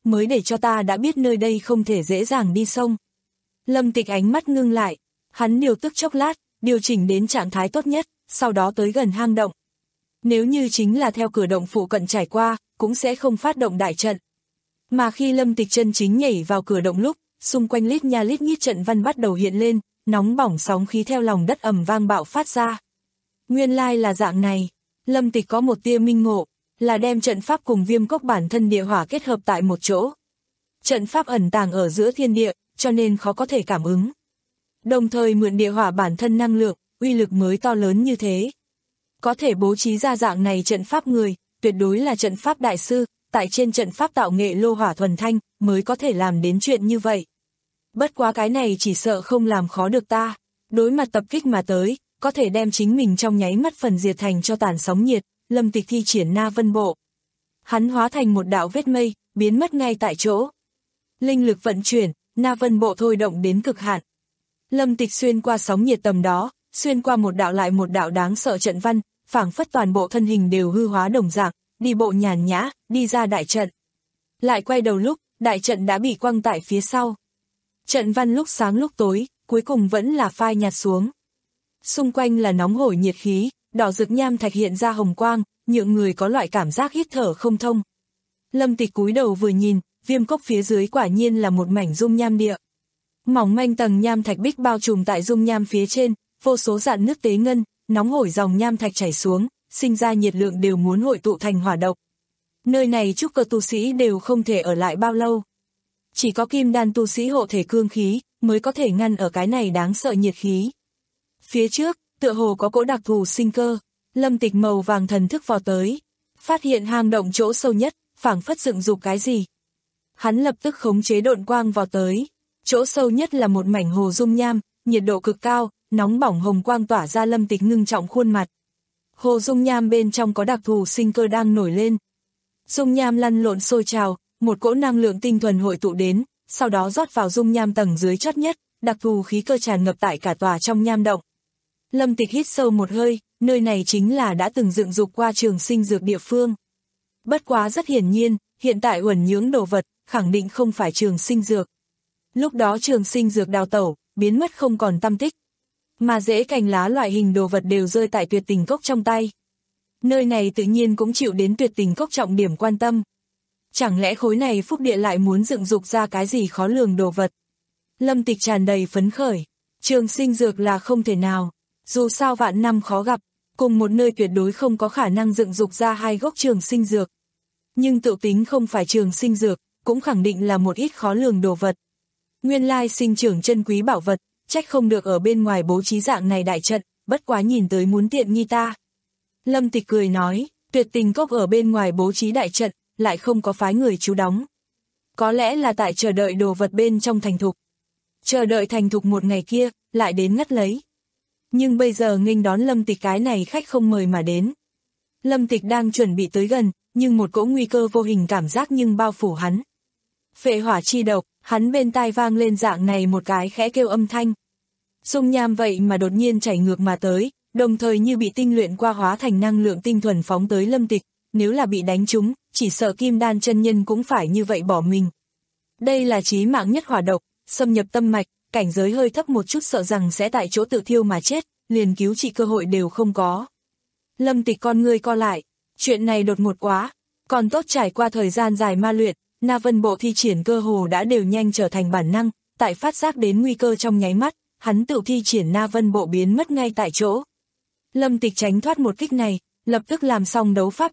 mới để cho ta đã biết nơi đây không thể dễ dàng đi sông. Lâm Tịch ánh mắt ngưng lại, hắn điều tức chốc lát, điều chỉnh đến trạng thái tốt nhất, sau đó tới gần hang động. Nếu như chính là theo cửa động phụ cận trải qua, cũng sẽ không phát động đại trận. Mà khi Lâm Tịch chân chính nhảy vào cửa động lúc, xung quanh lít nha lít nhít trận văn bắt đầu hiện lên, nóng bỏng sóng khí theo lòng đất ầm vang bạo phát ra. Nguyên lai là dạng này, Lâm Tịch có một tia minh ngộ, là đem trận pháp cùng viêm cốc bản thân địa hỏa kết hợp tại một chỗ. Trận pháp ẩn tàng ở giữa thiên địa, cho nên khó có thể cảm ứng. Đồng thời mượn địa hỏa bản thân năng lượng, uy lực mới to lớn như thế. Có thể bố trí ra dạng này trận pháp người, tuyệt đối là trận pháp đại sư, tại trên trận pháp tạo nghệ lô hỏa thuần thanh, mới có thể làm đến chuyện như vậy. Bất quá cái này chỉ sợ không làm khó được ta, đối mặt tập kích mà tới, có thể đem chính mình trong nháy mắt phần diệt thành cho tàn sóng nhiệt, Lâm Tịch thi triển Na Vân Bộ. Hắn hóa thành một đạo vết mây, biến mất ngay tại chỗ. Linh lực vận chuyển, Na Vân Bộ thôi động đến cực hạn. Lâm Tịch xuyên qua sóng nhiệt tầm đó, xuyên qua một đạo lại một đạo đáng sợ trận văn, phảng phất toàn bộ thân hình đều hư hóa đồng dạng, đi bộ nhàn nhã, đi ra đại trận. Lại quay đầu lúc, đại trận đã bị quăng tại phía sau. Trận văn lúc sáng lúc tối, cuối cùng vẫn là phai nhạt xuống. Xung quanh là nóng hổi nhiệt khí, đỏ rực nham thạch hiện ra hồng quang, nhượng người có loại cảm giác hít thở không thông. Lâm Tịch cúi đầu vừa nhìn, viêm cốc phía dưới quả nhiên là một mảnh dung nham địa. Mỏng manh tầng nham thạch bích bao trùm tại dung nham phía trên, vô số dạn nước tế ngân, nóng hổi dòng nham thạch chảy xuống, sinh ra nhiệt lượng đều muốn hội tụ thành hỏa độc. Nơi này trúc cơ tu sĩ đều không thể ở lại bao lâu. Chỉ có kim đan tu sĩ hộ thể cương khí, mới có thể ngăn ở cái này đáng sợ nhiệt khí. Phía trước, tựa hồ có cỗ đặc thù sinh cơ, Lâm Tịch màu vàng thần thức vào tới, phát hiện hang động chỗ sâu nhất, phảng phất dựng dục cái gì. Hắn lập tức khống chế độn quang vào tới, chỗ sâu nhất là một mảnh hồ dung nham, nhiệt độ cực cao, nóng bỏng hồng quang tỏa ra Lâm Tịch ngưng trọng khuôn mặt. Hồ dung nham bên trong có đặc thù sinh cơ đang nổi lên. Dung nham lăn lộn sôi trào, một cỗ năng lượng tinh thuần hội tụ đến, sau đó rót vào dung nham tầng dưới chót nhất, đặc thù khí cơ tràn ngập tại cả tòa trong nham động. Lâm Tịch hít sâu một hơi, nơi này chính là đã từng dựng dục qua trường sinh dược địa phương. Bất quá rất hiển nhiên, hiện tại uẩn nhưỡng đồ vật, khẳng định không phải trường sinh dược. Lúc đó trường sinh dược đào tẩu, biến mất không còn tăm tích. Mà rễ cành lá loại hình đồ vật đều rơi tại tuyệt tình cốc trong tay. Nơi này tự nhiên cũng chịu đến tuyệt tình cốc trọng điểm quan tâm. Chẳng lẽ khối này phúc địa lại muốn dựng dục ra cái gì khó lường đồ vật? Lâm Tịch tràn đầy phấn khởi, trường sinh dược là không thể nào, dù sao vạn năm khó gặp, cùng một nơi tuyệt đối không có khả năng dựng dục ra hai gốc trường sinh dược. Nhưng tự tính không phải trường sinh dược, cũng khẳng định là một ít khó lường đồ vật. Nguyên lai sinh trưởng chân quý bảo vật, trách không được ở bên ngoài bố trí dạng này đại trận, bất quá nhìn tới muốn tiện nghi ta. Lâm Tịch cười nói, tuyệt tình cốc ở bên ngoài bố trí đại trận, lại không có phái người trú đóng. Có lẽ là tại chờ đợi đồ vật bên trong thành thục. Chờ đợi thành thục một ngày kia, lại đến ngắt lấy. Nhưng bây giờ nghênh đón Lâm Tịch cái này khách không mời mà đến. Lâm Tịch đang chuẩn bị tới gần, nhưng một cỗ nguy cơ vô hình cảm giác nhưng bao phủ hắn. Phệ hỏa chi độc, hắn bên tai vang lên dạng này một cái khẽ kêu âm thanh. Dung nham vậy mà đột nhiên chảy ngược mà tới, đồng thời như bị tinh luyện qua hóa thành năng lượng tinh thuần phóng tới Lâm Tịch, nếu là bị đánh trúng, chỉ sợ kim đan chân nhân cũng phải như vậy bỏ mình. Đây là chí mạng nhất hỏa độc, xâm nhập tâm mạch, cảnh giới hơi thấp một chút sợ rằng sẽ tại chỗ tự thiêu mà chết, liền cứu trị cơ hội đều không có. Lâm Tịch con ngươi co lại, chuyện này đột ngột quá, còn tốt trải qua thời gian dài ma luyện, Na Vân Bộ thi triển cơ hồ đã đều nhanh trở thành bản năng, tại phát giác đến nguy cơ trong nháy mắt, hắn tự thi triển Na Vân Bộ biến mất ngay tại chỗ. Lâm Tịch tránh thoát một kích này, lập tức làm xong đấu pháp.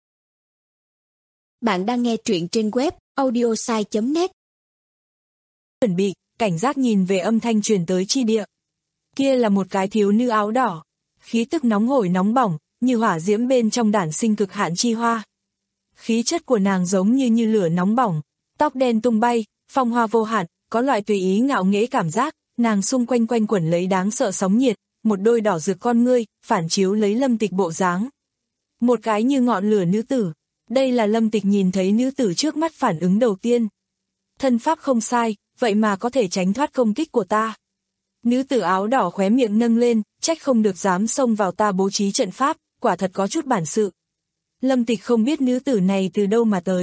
Bạn đang nghe truyện trên web audiosai chấm net. Chuẩn bị, cảnh giác nhìn về âm thanh truyền tới chi địa. Kia là một cái thiếu nữ áo đỏ, khí tức nóng hổi nóng bỏng, như hỏa diễm bên trong đản sinh cực hạn chi hoa. Khí chất của nàng giống như như lửa nóng bỏng, tóc đen tung bay, phong hoa vô hạn, có loại tùy ý ngạo nghễ cảm giác, nàng xung quanh quanh quẩn lấy đáng sợ sóng nhiệt, một đôi đỏ rực con ngươi, phản chiếu lấy Lâm Tịch bộ dáng. Một cái như ngọn lửa nữ tử, đây là Lâm Tịch nhìn thấy nữ tử trước mắt phản ứng đầu tiên. Thân pháp không sai, vậy mà có thể tránh thoát công kích của ta. Nữ tử áo đỏ khóe miệng nâng lên, trách không được dám xông vào ta bố trí trận pháp, quả thật có chút bản sự. Lâm Tịch không biết nữ tử này từ đâu mà tới.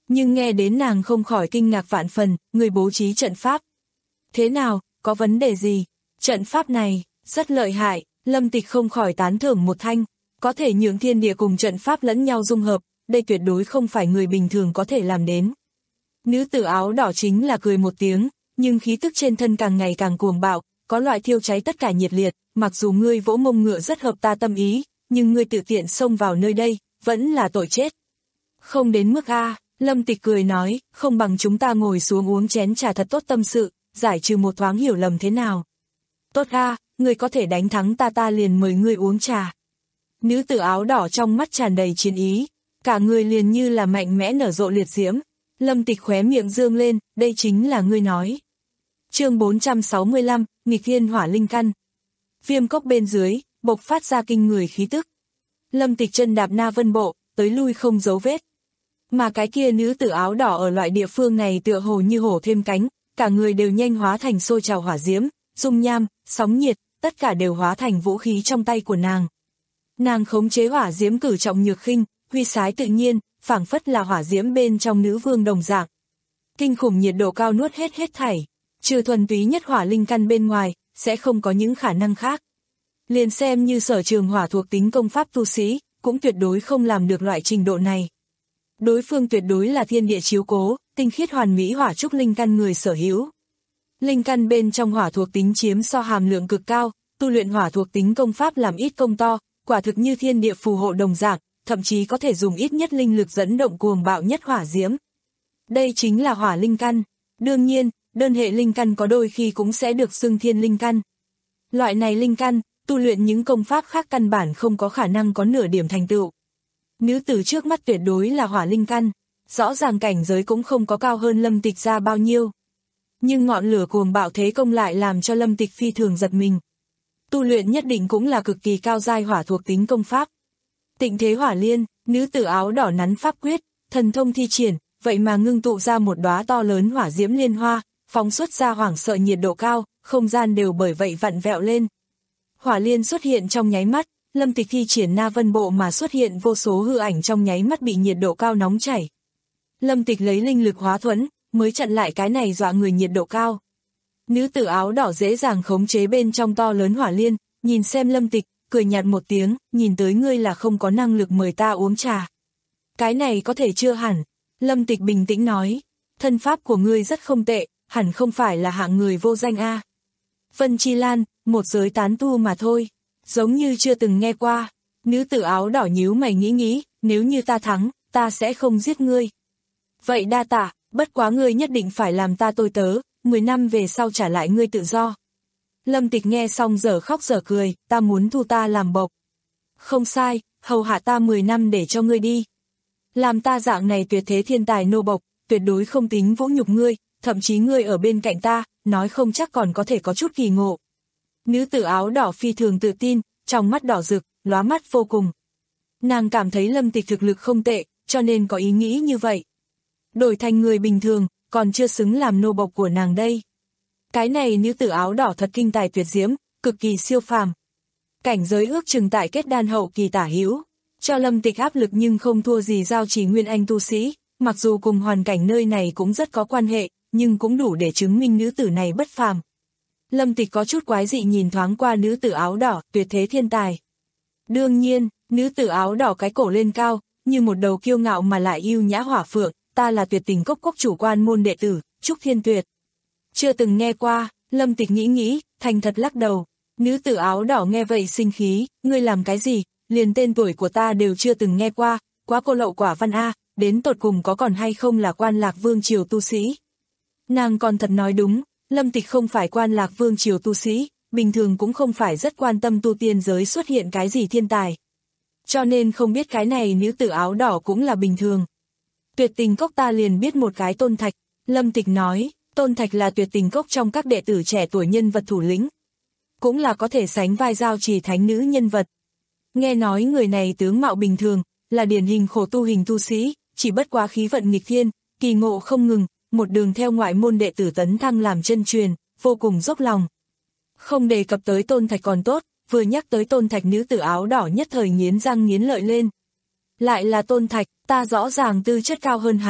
nhưng nghe đến nàng không khỏi kinh ngạc vạn phần, người bố trí trận pháp. Thế nào, có vấn đề gì? Trận pháp này, rất lợi hại, Lâm Tịch không khỏi tán thưởng một thanh, có thể nhượng thiên địa cùng trận pháp lẫn nhau dung hợp, đây tuyệt đối không phải người bình thường có thể làm đến. Nữ tử áo đỏ chính là cười một tiếng, nhưng khí tức trên thân càng ngày càng cuồng bạo, có loại thiêu cháy tất cả nhiệt liệt, mặc dù ngươi vỗ mông ngựa rất hợp ta tâm ý, nhưng ngươi tự tiện xông vào nơi đây, vẫn là tội chết. Không đến mức a, Lâm Tịch cười nói, không bằng chúng ta ngồi xuống uống chén trà thật tốt tâm sự, giải trừ một thoáng hiểu lầm thế nào. Tốt a, ngươi có thể đánh thắng ta ta liền mời ngươi uống trà. Nữ tử áo đỏ trong mắt tràn đầy chiến ý, cả người liền như là mạnh mẽ nở rộ liệt diễm. Lâm Tịch khóe miệng dương lên, đây chính là ngươi nói. Chương bốn trăm sáu mươi lăm, nghịch thiên hỏa linh căn. Viêm cốc bên dưới, bộc phát ra kinh người khí tức. Lâm Tịch chân đạp Na Vân Bộ, tới lui không dấu vết. Mà cái kia nữ tử áo đỏ ở loại địa phương này tựa hồ như hổ thêm cánh, cả người đều nhanh hóa thành sôi trào hỏa diễm, dung nham, sóng nhiệt, tất cả đều hóa thành vũ khí trong tay của nàng. Nàng khống chế hỏa diễm cử trọng nhược khinh, huy sái tự nhiên, phảng phất là hỏa diễm bên trong nữ vương đồng dạng. Kinh khủng nhiệt độ cao nuốt hết hết thảy, trừ thuần túy nhất hỏa linh căn bên ngoài, sẽ không có những khả năng khác. Liền xem như sở trường hỏa thuộc tính công pháp tu sĩ, cũng tuyệt đối không làm được loại trình độ này. Đối phương tuyệt đối là thiên địa chiếu cố, tinh khiết hoàn mỹ hỏa trúc linh căn người sở hữu. Linh căn bên trong hỏa thuộc tính chiếm so hàm lượng cực cao, tu luyện hỏa thuộc tính công pháp làm ít công to, quả thực như thiên địa phù hộ đồng dạng, thậm chí có thể dùng ít nhất linh lực dẫn động cuồng bạo nhất hỏa diễm. Đây chính là hỏa linh căn. Đương nhiên, đơn hệ linh căn có đôi khi cũng sẽ được xưng thiên linh căn. Loại này linh căn, tu luyện những công pháp khác căn bản không có khả năng có nửa điểm thành tựu. Nữ tử trước mắt tuyệt đối là hỏa linh căn, rõ ràng cảnh giới cũng không có cao hơn Lâm Tịch ra bao nhiêu. Nhưng ngọn lửa cuồng bạo thế công lại làm cho Lâm Tịch phi thường giật mình. Tu luyện nhất định cũng là cực kỳ cao giai hỏa thuộc tính công pháp. Tịnh thế hỏa liên, nữ tử áo đỏ nắn pháp quyết, thần thông thi triển, vậy mà ngưng tụ ra một đóa to lớn hỏa diễm liên hoa, phóng xuất ra hoảng sợ nhiệt độ cao, không gian đều bởi vậy vặn vẹo lên. Hỏa liên xuất hiện trong nháy mắt, Lâm Tịch thi triển Na Vân Bộ mà xuất hiện vô số hư ảnh trong nháy mắt bị nhiệt độ cao nóng chảy. Lâm Tịch lấy linh lực hóa thuẫn, mới chặn lại cái này dọa người nhiệt độ cao. Nữ tử áo đỏ dễ dàng khống chế bên trong to lớn hỏa liên, nhìn xem Lâm Tịch, cười nhạt một tiếng, nhìn tới ngươi là không có năng lực mời ta uống trà. Cái này có thể chưa hẳn. Lâm Tịch bình tĩnh nói, thân pháp của ngươi rất không tệ, hẳn không phải là hạng người vô danh a. Vân Chi Lan, một giới tán tu mà thôi, giống như chưa từng nghe qua. Nữ tử áo đỏ nhíu mày nghĩ nghĩ, nếu như ta thắng, ta sẽ không giết ngươi. Vậy đa tạ, bất quá ngươi nhất định phải làm ta tôi tớ, mười năm về sau trả lại ngươi tự do. Lâm Tịch nghe xong dở khóc dở cười, ta muốn thu ta làm bộc. Không sai, hầu hạ ta mười năm để cho ngươi đi. Làm ta dạng này tuyệt thế thiên tài nô bộc, tuyệt đối không tính vũ nhục ngươi, thậm chí ngươi ở bên cạnh ta, nói không chắc còn có thể có chút kỳ ngộ. Nữ tử áo đỏ phi thường tự tin, trong mắt đỏ rực, lóa mắt vô cùng. Nàng cảm thấy Lâm Tịch thực lực không tệ, cho nên có ý nghĩ như vậy. Đổi thành người bình thường, còn chưa xứng làm nô bộc của nàng đây. Cái này nữ tử áo đỏ thật kinh tài tuyệt diễm, cực kỳ siêu phàm. Cảnh giới ước chừng tại kết đan hậu kỳ tả hữu, cho Lâm Tịch áp lực nhưng không thua gì giao chỉ nguyên anh tu sĩ, mặc dù cùng hoàn cảnh nơi này cũng rất có quan hệ, nhưng cũng đủ để chứng minh nữ tử này bất phàm. Lâm Tịch có chút quái dị nhìn thoáng qua nữ tử áo đỏ, tuyệt thế thiên tài. Đương nhiên, nữ tử áo đỏ cái cổ lên cao, như một đầu kiêu ngạo mà lại yêu nhã hỏa phượng, ta là Tuyệt Tình Cốc cốc chủ quan môn đệ tử, Trúc Thiên Tuyệt. Chưa từng nghe qua, Lâm Tịch nghĩ nghĩ, thành thật lắc đầu. Nữ tử áo đỏ nghe vậy sinh khí, ngươi làm cái gì, liền tên tuổi của ta đều chưa từng nghe qua, quá cô lậu quả văn a, đến tột cùng có còn hay không là Quan Lạc Vương triều tu sĩ. Nàng còn thật nói đúng, Lâm Tịch không phải Quan Lạc Vương triều tu sĩ, bình thường cũng không phải rất quan tâm tu tiên giới xuất hiện cái gì thiên tài. Cho nên không biết cái này nữ tử áo đỏ cũng là bình thường. Tuyệt Tình Cốc ta liền biết một cái Tôn Thạch, Lâm Tịch nói, Tôn Thạch là Tuyệt Tình Cốc trong các đệ tử trẻ tuổi nhân vật thủ lĩnh. Cũng là có thể sánh vai giao trì thánh nữ nhân vật. Nghe nói người này tướng mạo bình thường, là điển hình khổ tu hình tu sĩ, chỉ bất quá khí vận nghịch thiên, kỳ ngộ không ngừng, một đường theo ngoại môn đệ tử tấn thăng làm chân truyền, vô cùng dốc lòng. Không đề cập tới Tôn Thạch còn tốt, vừa nhắc tới Tôn Thạch nữ tử áo đỏ nhất thời nghiến răng nghiến lợi lên. Lại là Tôn Thạch, ta rõ ràng tư chất cao hơn hắn,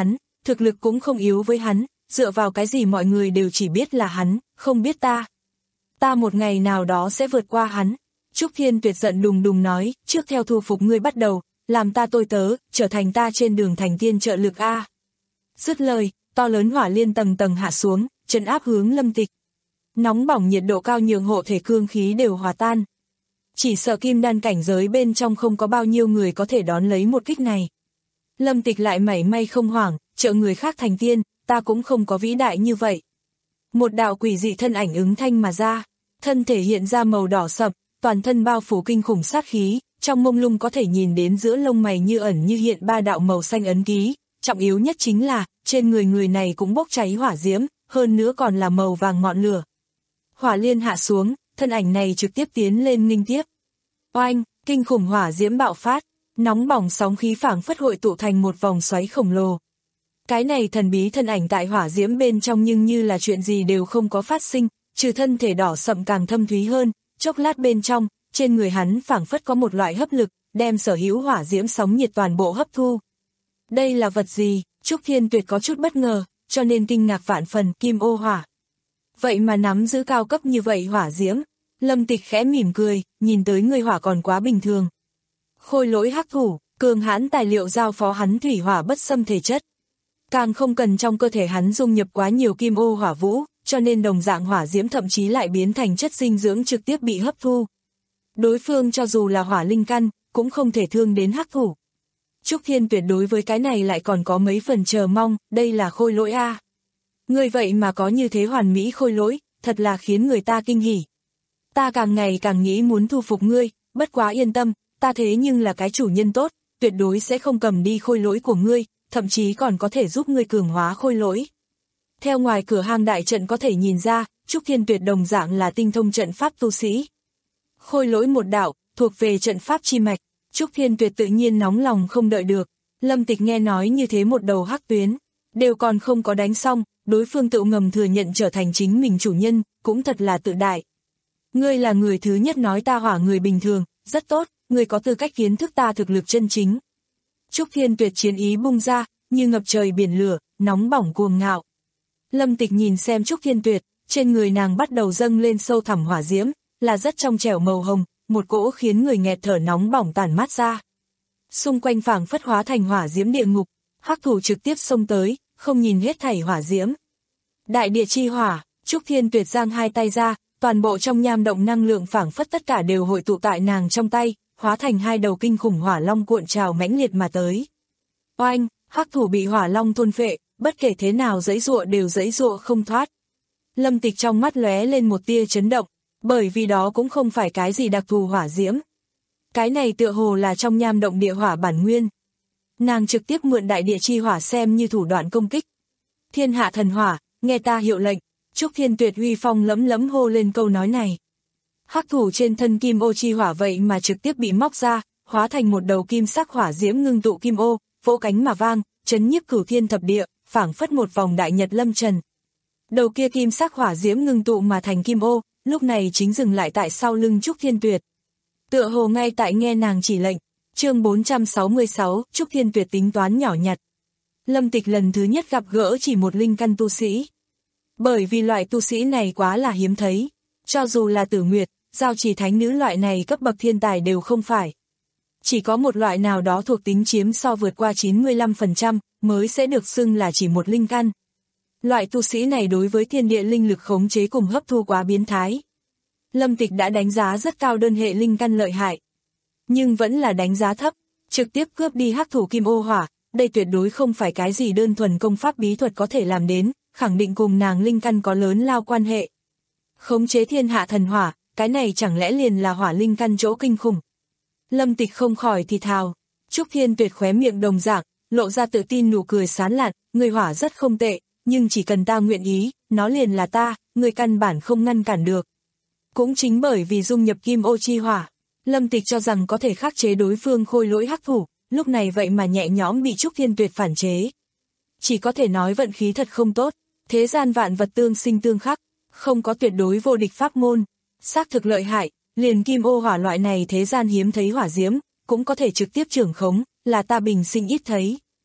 thực lực cũng không yếu với hắn, dựa vào cái gì mọi người đều chỉ biết là hắn, không biết ta. Ta một ngày nào đó sẽ vượt qua hắn. Trúc Thiên Tuyệt giận đùng đùng nói, trước theo thu phục ngươi bắt đầu, làm ta tôi tớ, trở thành ta trên đường thành tiên trợ lực A. Dứt lời, to lớn hỏa liên tầng tầng hạ xuống, trấn áp hướng Lâm Tịch. Nóng bỏng nhiệt độ cao nhường hộ thể cương khí đều hòa tan. Chỉ sợ kim đan cảnh giới bên trong không có bao nhiêu người có thể đón lấy một kích này. Lâm Tịch lại mảy may không hoảng, trợ người khác thành tiên, ta cũng không có vĩ đại như vậy. Một đạo quỷ dị thân ảnh ứng thanh mà ra, thân thể hiện ra màu đỏ sậm, toàn thân bao phủ kinh khủng sát khí, trong mông lung có thể nhìn đến giữa lông mày như ẩn như hiện ba đạo màu xanh ấn ký, trọng yếu nhất chính là, trên người người này cũng bốc cháy hỏa diễm, hơn nữa còn là màu vàng ngọn lửa. Hỏa liên hạ xuống, thân ảnh này trực tiếp tiến lên nghênh tiếp. Oanh, kinh khủng hỏa diễm bạo phát, nóng bỏng sóng khí phảng phất hội tụ thành một vòng xoáy khổng lồ. Cái này thần bí thân ảnh tại hỏa diễm bên trong nhưng như là chuyện gì đều không có phát sinh, trừ thân thể đỏ sậm càng thâm thúy hơn, chốc lát bên trong, trên người hắn phảng phất có một loại hấp lực, đem sở hữu hỏa diễm sóng nhiệt toàn bộ hấp thu. Đây là vật gì? Trúc Thiên Tuyệt có chút bất ngờ, cho nên kinh ngạc vạn phần, kim ô hỏa. Vậy mà nắm giữ cao cấp như vậy hỏa diễm. Lâm Tịch khẽ mỉm cười, nhìn tới người hỏa còn quá bình thường. Khôi lỗi hắc thủ, cường hãn tài liệu giao phó hắn thủy hỏa bất xâm thể chất. Càng không cần trong cơ thể hắn dung nhập quá nhiều kim ô hỏa vũ, cho nên đồng dạng hỏa diễm thậm chí lại biến thành chất dinh dưỡng trực tiếp bị hấp thu. Đối phương cho dù là hỏa linh căn, cũng không thể thương đến hắc thủ. Trúc Thiên Tuyệt đối với cái này lại còn có mấy phần chờ mong, đây là khôi lỗi a. Người vậy mà có như thế hoàn mỹ khôi lỗi, thật là khiến người ta kinh hỉ. Ta càng ngày càng nghĩ muốn thu phục ngươi, bất quá yên tâm, ta thế nhưng là cái chủ nhân tốt, tuyệt đối sẽ không cầm đi khôi lỗi của ngươi, thậm chí còn có thể giúp ngươi cường hóa khôi lỗi. Theo ngoài cửa hang đại trận có thể nhìn ra, Trúc Thiên Tuyệt đồng dạng là tinh thông trận pháp tu sĩ. Khôi lỗi một đạo, thuộc về trận pháp chi mạch, Trúc Thiên Tuyệt tự nhiên nóng lòng không đợi được. Lâm Tịch nghe nói như thế một đầu hắc tuyến, đều còn không có đánh xong, đối phương tự ngầm thừa nhận trở thành chính mình chủ nhân, cũng thật là tự đại. Ngươi là người thứ nhất nói ta hỏa người bình thường, rất tốt, ngươi có tư cách kiến thức ta thực lực chân chính. Trúc Thiên Tuyệt chiến ý bung ra, như ngập trời biển lửa, nóng bỏng cuồng ngạo. Lâm Tịch nhìn xem Trúc Thiên Tuyệt, trên người nàng bắt đầu dâng lên sâu thẳm hỏa diễm, là rất trong trẻo màu hồng, một cỗ khiến người nghẹt thở nóng bỏng tản mát ra. Xung quanh phảng phất hóa thành hỏa diễm địa ngục, hắc thủ trực tiếp xông tới, không nhìn hết thảy hỏa diễm. Đại địa chi hỏa, Trúc Thiên Tuyệt giang hai tay ra, toàn bộ trong nham động năng lượng phảng phất tất cả đều hội tụ tại nàng trong tay, hóa thành hai đầu kinh khủng hỏa long cuộn trào mãnh liệt mà tới. Oanh, hắc thủ bị hỏa long thôn phệ, bất kể thế nào giãy giụa đều giãy giụa không thoát. Lâm Tịch trong mắt lóe lên một tia chấn động, bởi vì đó cũng không phải cái gì đặc thù hỏa diễm. Cái này tựa hồ là trong nham động địa hỏa bản nguyên. Nàng trực tiếp mượn đại địa chi hỏa xem như thủ đoạn công kích. Thiên hạ thần hỏa, nghe ta hiệu lệnh. Trúc Thiên Tuyệt uy phong lẫm lẫm hô lên câu nói này. Hắc thủ trên thân kim ô chi hỏa vậy mà trực tiếp bị móc ra, hóa thành một đầu kim sắc hỏa diễm ngưng tụ kim ô, vỗ cánh mà vang, chấn nhiếp cửu thiên thập địa, phảng phất một vòng đại nhật lâm trần. Đầu kia kim sắc hỏa diễm ngưng tụ mà thành kim ô, lúc này chính dừng lại tại sau lưng Trúc Thiên Tuyệt. Tựa hồ ngay tại nghe nàng chỉ lệnh. Chương bốn trăm sáu mươi sáu, Trúc Thiên Tuyệt tính toán nhỏ nhặt. Lâm Tịch lần thứ nhất gặp gỡ chỉ một linh căn tu sĩ. Bởi vì loại tu sĩ này quá là hiếm thấy, cho dù là Tử Nguyệt, Giao Chỉ thánh nữ loại này cấp bậc thiên tài đều không phải. Chỉ có một loại nào đó thuộc tính chiếm so vượt qua chín mươi lăm phần trăm mới sẽ được xưng là chỉ một linh căn. Loại tu sĩ này đối với thiên địa linh lực khống chế cùng hấp thu quá biến thái. Lâm Tịch đã đánh giá rất cao đơn hệ linh căn lợi hại, nhưng vẫn là đánh giá thấp, trực tiếp cướp đi hắc thủ kim ô hỏa, đây tuyệt đối không phải cái gì đơn thuần công pháp bí thuật có thể làm đến, khẳng định cùng nàng linh căn có lớn lao quan hệ. Khống chế thiên hạ thần hỏa, cái này chẳng lẽ liền là hỏa linh căn chỗ kinh khủng. Lâm Tịch không khỏi thì thào. Trúc Thiên Tuyệt khóe miệng đồng dạng, lộ ra tự tin nụ cười sán lạn, người hỏa rất không tệ, nhưng chỉ cần ta nguyện ý, nó liền là ta, người căn bản không ngăn cản được. Cũng chính bởi vì dung nhập kim ô chi hỏa, Lâm Tịch cho rằng có thể khắc chế đối phương khôi lỗi hắc thủ, lúc này vậy mà nhẹ nhõm bị Trúc Thiên Tuyệt phản chế. Chỉ có thể nói vận khí thật không tốt, thế gian vạn vật tương sinh tương khắc, không có tuyệt đối vô địch pháp môn, xác thực lợi hại, liền kim ô hỏa loại này thế gian hiếm thấy hỏa diễm, cũng có thể trực tiếp trưởng khống, là ta bình sinh ít thấy.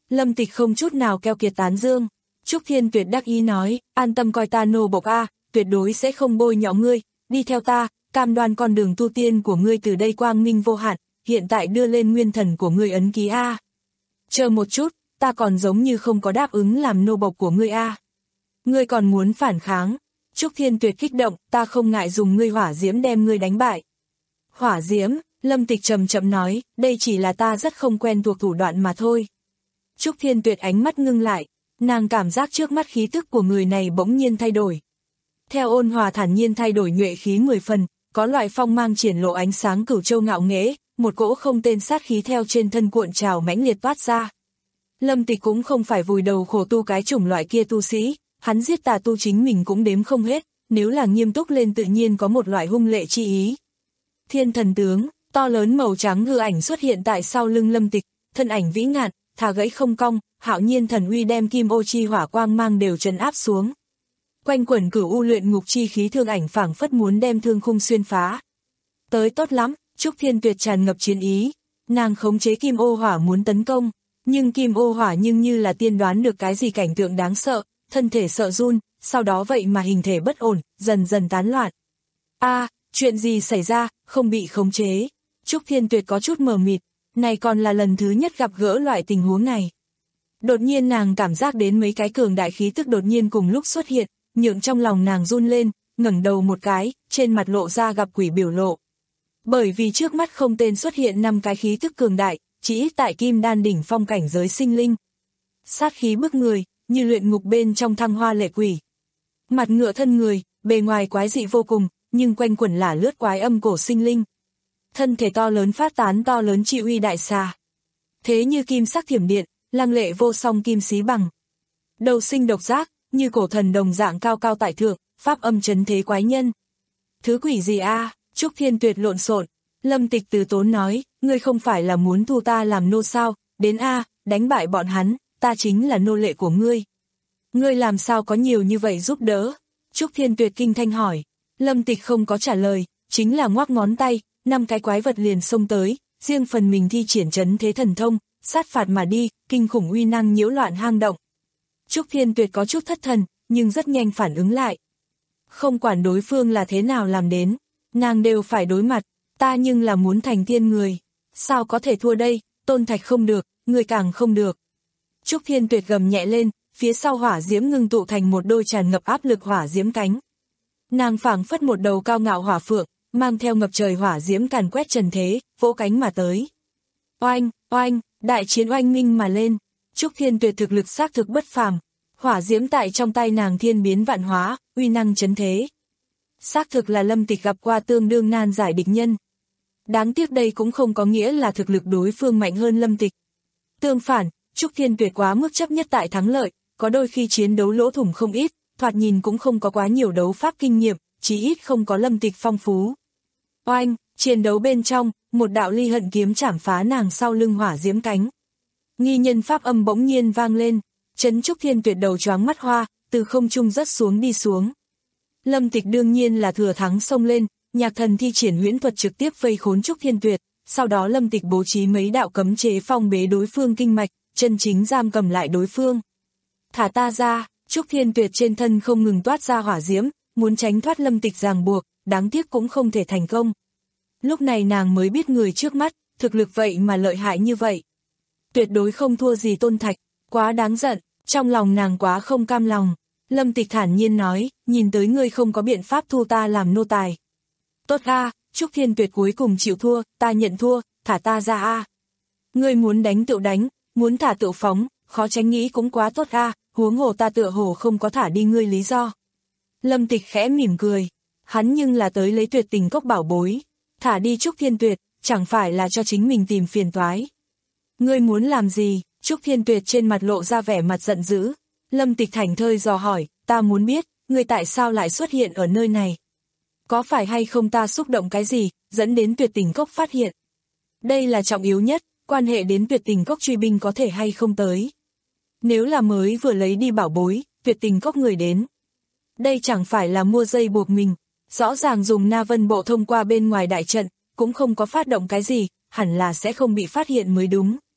Lâm Tịch không chút nào keo kiệt tán dương. Trúc Thiên Tuyệt đắc ý nói, an tâm coi ta nô bộc a, tuyệt đối sẽ không bôi nhọ ngươi, đi theo ta, cam đoan con đường tu tiên của ngươi từ đây quang minh vô hạn, hiện tại đưa lên nguyên thần của ngươi ấn ký a. Chờ một chút, ta còn giống như không có đáp ứng làm nô bộc của ngươi a. Ngươi còn muốn phản kháng? Trúc Thiên Tuyệt kích động, ta không ngại dùng ngươi hỏa diễm đem ngươi đánh bại. Hỏa diễm, Lâm Tịch trầm chậm nói, đây chỉ là ta rất không quen thuộc thủ đoạn mà thôi. Trúc Thiên Tuyệt ánh mắt ngưng lại, nàng cảm giác trước mắt khí tức của người này bỗng nhiên thay đổi. Theo ôn hòa thản nhiên thay đổi nhuệ khí mười phần, có loại phong mang triển lộ ánh sáng cửu châu ngạo nghễ, một cỗ không tên sát khí theo trên thân cuộn trào mãnh liệt toát ra. Lâm Tịch cũng không phải vùi đầu khổ tu cái chủng loại kia tu sĩ, hắn giết tà tu chính mình cũng đếm không hết, nếu là nghiêm túc lên tự nhiên có một loại hung lệ chi ý. Thiên thần tướng, to lớn màu trắng hư ảnh xuất hiện tại sau lưng Lâm Tịch, thân ảnh vĩ ngạn, thà gãy không cong, hạo nhiên thần uy đem kim ô chi hỏa quang mang đều trấn áp xuống. Quanh quẩn cửu u luyện ngục chi khí thương ảnh phảng phất muốn đem thương khung xuyên phá. Tới tốt lắm, Trúc Thiên Tuyệt tràn ngập chiến ý, nàng khống chế kim ô hỏa muốn tấn công, nhưng kim ô hỏa nhưng như là tiên đoán được cái gì cảnh tượng đáng sợ, thân thể sợ run, sau đó vậy mà hình thể bất ổn, dần dần tán loạn. A, à, chuyện gì xảy ra, không bị khống chế. Trúc Thiên Tuyệt có chút mờ mịt, này còn là lần thứ nhất gặp gỡ loại tình huống này. Đột nhiên nàng cảm giác đến mấy cái cường đại khí tức đột nhiên cùng lúc xuất hiện, nhượng trong lòng nàng run lên, ngẩng đầu một cái, trên mặt lộ ra gặp quỷ biểu lộ. Bởi vì trước mắt không tên xuất hiện năm cái khí tức cường đại, chỉ ít tại kim đan đỉnh phong cảnh giới sinh linh. Sát khí bức người, như luyện ngục bên trong thăng hoa lệ quỷ. Mặt ngựa thân người, bề ngoài quái dị vô cùng, nhưng quanh quẩn là lướt quái âm cổ sinh linh. Thân thể to lớn phát tán to lớn chi uy đại xà. Thế như kim sắc thiểm điện, lăng lệ vô song kim xí bằng. Đầu sinh độc giác, như cổ thần đồng dạng cao cao tại thượng, pháp âm chấn thế quái nhân. Thứ quỷ gì a? À? Trúc Thiên Tuyệt lộn xộn. Lâm Tịch từ tốn nói, ngươi không phải là muốn thu ta làm nô sao, đến a, à, đánh bại bọn hắn, ta chính là nô lệ của ngươi. Ngươi làm sao có nhiều như vậy giúp đỡ? Trúc Thiên Tuyệt kinh thanh hỏi. Lâm Tịch không có trả lời, chính là ngoắc ngón tay, năm cái quái vật liền xông tới, riêng phần mình thi triển chấn thế thần thông, sát phạt mà đi, kinh khủng uy năng nhiễu loạn hang động. Trúc Thiên Tuyệt có chút thất thần, nhưng rất nhanh phản ứng lại. Không quản đối phương là thế nào làm đến, nàng đều phải đối mặt, ta nhưng là muốn thành tiên người. Sao có thể thua đây, Tôn Thạch không được, người càng không được. Trúc Thiên Tuyệt gầm nhẹ lên, phía sau hỏa diễm ngưng tụ thành một đôi tràn ngập áp lực hỏa diễm cánh. Nàng phảng phất một đầu cao ngạo hỏa phượng, mang theo ngập trời hỏa diễm càn quét trần thế, vỗ cánh mà tới. Oanh, oanh, đại chiến oanh minh mà lên. Trúc Thiên Tuyệt thực lực xác thực bất phàm, hỏa diễm tại trong tay nàng thiên biến vạn hóa, uy năng chấn thế. Xác thực là Lâm Tịch gặp qua tương đương nan giải địch nhân. Đáng tiếc đây cũng không có nghĩa là thực lực đối phương mạnh hơn Lâm Tịch. Tương phản, Trúc Thiên Tuyệt quá mức chấp nhất tại thắng lợi, có đôi khi chiến đấu lỗ thủng không ít, thoạt nhìn cũng không có quá nhiều đấu pháp kinh nghiệm, chí ít không có Lâm Tịch phong phú. Oanh, chiến đấu bên trong, một đạo ly hận kiếm chảm phá nàng sau lưng hỏa diễm cánh. Nghi nhân pháp âm bỗng nhiên vang lên, chấn Trúc Thiên Tuyệt đầu choáng mắt hoa, từ không trung rớt xuống đi xuống. Lâm Tịch đương nhiên là thừa thắng xông lên, nhạc thần thi triển huyễn thuật trực tiếp vây khốn Trúc Thiên Tuyệt, sau đó Lâm Tịch bố trí mấy đạo cấm chế phong bế đối phương kinh mạch, chân chính giam cầm lại đối phương. Thả ta ra, Trúc Thiên Tuyệt trên thân không ngừng toát ra hỏa diễm, muốn tránh thoát Lâm Tịch ràng buộc, đáng tiếc cũng không thể thành công. Lúc này nàng mới biết người trước mắt, thực lực vậy mà lợi hại như vậy. Tuyệt đối không thua gì Tôn Thạch, quá đáng giận, trong lòng nàng quá không cam lòng. Lâm Tịch thản nhiên nói, nhìn tới ngươi không có biện pháp thu ta làm nô tài. Tốt a, Trúc Thiên Tuyệt cuối cùng chịu thua, ta nhận thua, thả ta ra a. Ngươi muốn đánh tự đánh, muốn thả tự phóng, khó tránh nghĩ cũng quá tốt a, huống hồ ta tựa hồ không có thả đi ngươi lý do. Lâm Tịch khẽ mỉm cười, hắn nhưng là tới lấy tuyệt tình cốc bảo bối, thả đi Trúc Thiên Tuyệt, chẳng phải là cho chính mình tìm phiền toái. Ngươi muốn làm gì? Trúc Thiên Tuyệt trên mặt lộ ra vẻ mặt giận dữ. Lâm Tịch thảnh thơi dò hỏi, ta muốn biết, ngươi tại sao lại xuất hiện ở nơi này? Có phải hay không ta xúc động cái gì, dẫn đến tuyệt tình cốc phát hiện? Đây là trọng yếu nhất, quan hệ đến tuyệt tình cốc truy binh có thể hay không tới. Nếu là mới vừa lấy đi bảo bối, tuyệt tình cốc người đến. Đây chẳng phải là mua dây buộc mình, rõ ràng dùng Na Vân Bộ thông qua bên ngoài đại trận, cũng không có phát động cái gì, hẳn là sẽ không bị phát hiện mới đúng.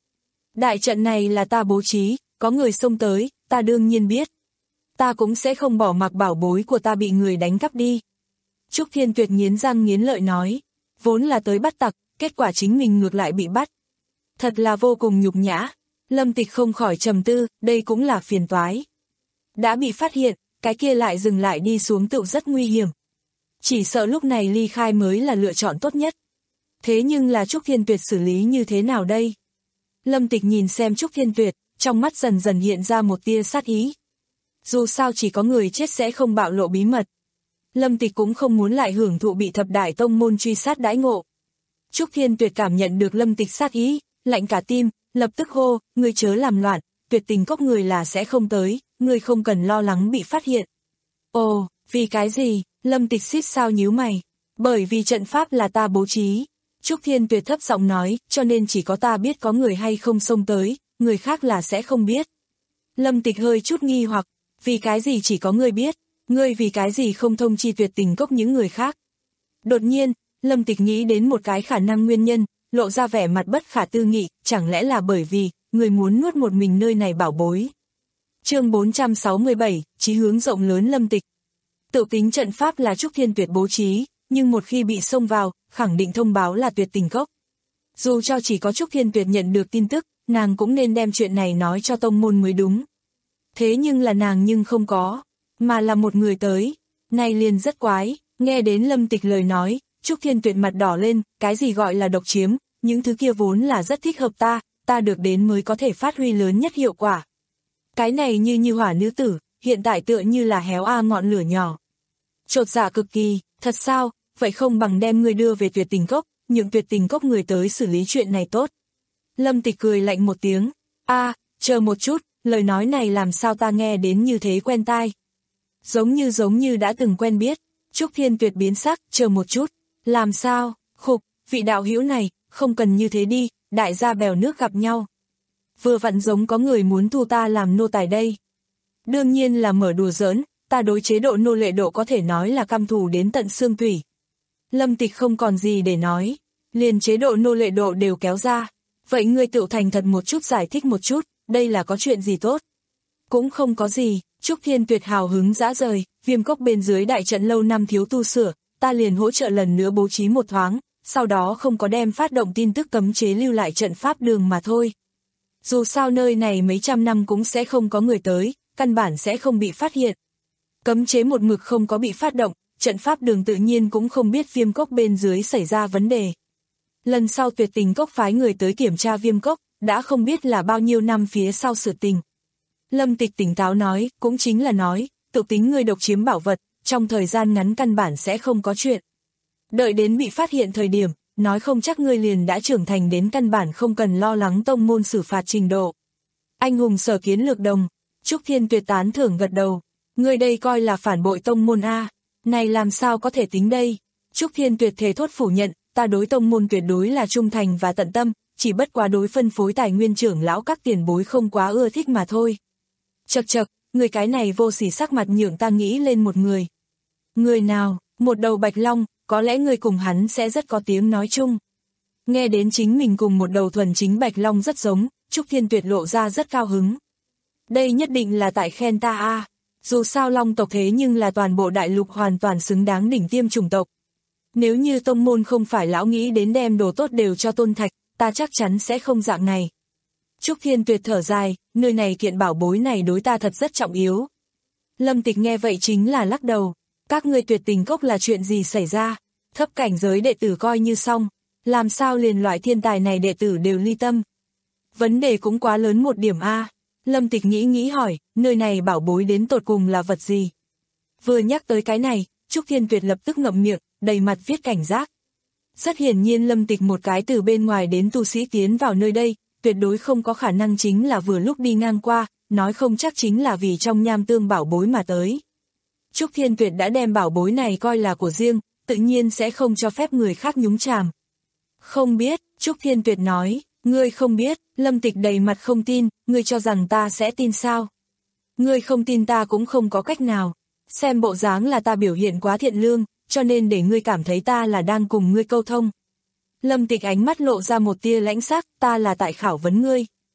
Đại trận này là ta bố trí, có người xông tới, ta đương nhiên biết. Ta cũng sẽ không bỏ mặc bảo bối của ta bị người đánh cắp đi. Trúc Thiên Tuyệt nghiến răng nghiến lợi nói, vốn là tới bắt tặc, kết quả chính mình ngược lại bị bắt. Thật là vô cùng nhục nhã. Lâm Tịch không khỏi trầm tư, đây cũng là phiền toái. Đã bị phát hiện, cái kia lại dừng lại đi xuống tựu rất nguy hiểm. Chỉ sợ lúc này ly khai mới là lựa chọn tốt nhất. Thế nhưng là Trúc Thiên Tuyệt xử lý như thế nào đây? Lâm Tịch nhìn xem Trúc Thiên Tuyệt, trong mắt dần dần hiện ra một tia sát ý. Dù sao chỉ có người chết sẽ không bạo lộ bí mật. Lâm Tịch cũng không muốn lại hưởng thụ bị thập đại tông môn truy sát đãi ngộ. Trúc Thiên Tuyệt cảm nhận được Lâm Tịch sát ý, lạnh cả tim, lập tức hô, ngươi chớ làm loạn, tuyệt tình cốc người là sẽ không tới, ngươi không cần lo lắng bị phát hiện. Ồ, vì cái gì? Lâm Tịch xít sao nhíu mày. Bởi vì trận pháp là ta bố trí. Trúc Thiên Tuyệt thấp giọng nói, cho nên chỉ có ta biết có người hay không xông tới, người khác là sẽ không biết. Lâm Tịch hơi chút nghi hoặc, vì cái gì chỉ có ngươi biết, ngươi vì cái gì không thông chi tuyệt tình cốc những người khác. Đột nhiên, Lâm Tịch nghĩ đến một cái khả năng nguyên nhân, lộ ra vẻ mặt bất khả tư nghị, chẳng lẽ là bởi vì, người muốn nuốt một mình nơi này bảo bối. Chương bốn trăm sáu mươi bảy, chí hướng rộng lớn Lâm Tịch. Tự tính trận pháp là Trúc Thiên Tuyệt bố trí, nhưng một khi bị xông vào, khẳng định thông báo là tuyệt tình cốc. Dù cho chỉ có Trúc Thiên Tuyệt nhận được tin tức, nàng cũng nên đem chuyện này nói cho tông môn mới đúng. Thế nhưng là nàng nhưng không có, mà là một người tới. Này liền rất quái, nghe đến Lâm Tịch lời nói, Trúc Thiên Tuyệt mặt đỏ lên, cái gì gọi là độc chiếm, những thứ kia vốn là rất thích hợp ta, ta được đến mới có thể phát huy lớn nhất hiệu quả. Cái này như như hỏa nữ tử, hiện tại tựa như là héo a ngọn lửa nhỏ. Chột dạ cực kỳ, thật sao, vậy không bằng đem người đưa về tuyệt tình cốc, nhượng tuyệt tình cốc người tới xử lý chuyện này tốt. Lâm Tịch cười lạnh một tiếng, a, chờ một chút, lời nói này làm sao ta nghe đến như thế quen tai. Giống như giống như đã từng quen biết. Trúc Thiên Tuyệt biến sắc, chờ một chút, làm sao, khục, vị đạo hữu này, không cần như thế đi, đại gia bèo nước gặp nhau. Vừa vặn giống có người muốn thu ta làm nô tài đây. Đương nhiên là mở đùa giỡn, ta đối chế độ nô lệ độ có thể nói là căm thù đến tận xương thủy. Lâm Tịch không còn gì để nói, liền chế độ nô lệ độ đều kéo ra. Vậy ngươi tự thành thật một chút giải thích một chút, đây là có chuyện gì tốt? Cũng không có gì, Trúc Thiên Tuyệt hào hứng dã rời, Viêm cốc bên dưới đại trận lâu năm thiếu tu sửa, ta liền hỗ trợ lần nữa bố trí một thoáng, sau đó không có đem phát động tin tức cấm chế lưu lại trận pháp đường mà thôi. Dù sao nơi này mấy trăm năm cũng sẽ không có người tới, căn bản sẽ không bị phát hiện. Cấm chế một mực không có bị phát động, trận pháp đường tự nhiên cũng không biết Viêm cốc bên dưới xảy ra vấn đề. Lần sau tuyệt tình cốc phái người tới kiểm tra Viêm cốc, đã không biết là bao nhiêu năm phía sau sự tình. Lâm Tịch tỉnh táo nói, cũng chính là nói, tự tính người độc chiếm bảo vật, trong thời gian ngắn căn bản sẽ không có chuyện. Đợi đến bị phát hiện thời điểm, nói không chắc ngươi liền đã trưởng thành đến căn bản không cần lo lắng tông môn xử phạt trình độ. Anh hùng sở kiến lược đồng, Trúc Thiên Tuyệt tán thưởng gật đầu, ngươi đây coi là phản bội tông môn A, này làm sao có thể tính đây. Trúc Thiên Tuyệt thề thốt phủ nhận, ta đối tông môn tuyệt đối là trung thành và tận tâm, chỉ bất quá đối phân phối tài nguyên trưởng lão các tiền bối không quá ưa thích mà thôi. Chậc chậc, người cái này vô sỉ sắc mặt nhượng ta nghĩ lên một người. Người nào? Một đầu bạch long, có lẽ người cùng hắn sẽ rất có tiếng nói chung. Nghe đến chính mình cùng một đầu thuần chính bạch long rất giống, Trúc Thiên Tuyệt lộ ra rất cao hứng. Đây nhất định là tại khen ta a. À. Dù sao long tộc thế nhưng là toàn bộ đại lục hoàn toàn xứng đáng đỉnh tiêm chủng tộc. Nếu như tông môn không phải lão nghĩ đến đem đồ tốt đều cho Tôn Thạch, ta chắc chắn sẽ không dạng này. Trúc Thiên Tuyệt thở dài, nơi này kiện bảo bối này đối ta thật rất trọng yếu. Lâm Tịch nghe vậy chính là lắc đầu, các ngươi tuyệt tình cốc là chuyện gì xảy ra, thấp cảnh giới đệ tử coi như xong, làm sao liền loại thiên tài này đệ tử đều ly tâm. Vấn đề cũng quá lớn một điểm a. Lâm Tịch nghĩ nghĩ hỏi, nơi này bảo bối đến tột cùng là vật gì? Vừa nhắc tới cái này, Trúc Thiên Tuyệt lập tức ngậm miệng, đầy mặt viết cảnh giác. Rất hiển nhiên Lâm Tịch một cái từ bên ngoài đến tu sĩ tiến vào nơi đây, tuyệt đối không có khả năng chính là vừa lúc đi ngang qua, nói không chắc chính là vì trong nham tương bảo bối mà tới. Trúc Thiên Tuyệt đã đem bảo bối này coi là của riêng, tự nhiên sẽ không cho phép người khác nhúng chàm. Không biết, Trúc Thiên Tuyệt nói, ngươi không biết, Lâm Tịch đầy mặt không tin, ngươi cho rằng ta sẽ tin sao? Ngươi không tin ta cũng không có cách nào, xem bộ dáng là ta biểu hiện quá thiện lương, cho nên để ngươi cảm thấy ta là đang cùng ngươi câu thông. Lâm Tịch ánh mắt lộ ra một tia lãnh sắc, ta là tại khảo vấn ngươi.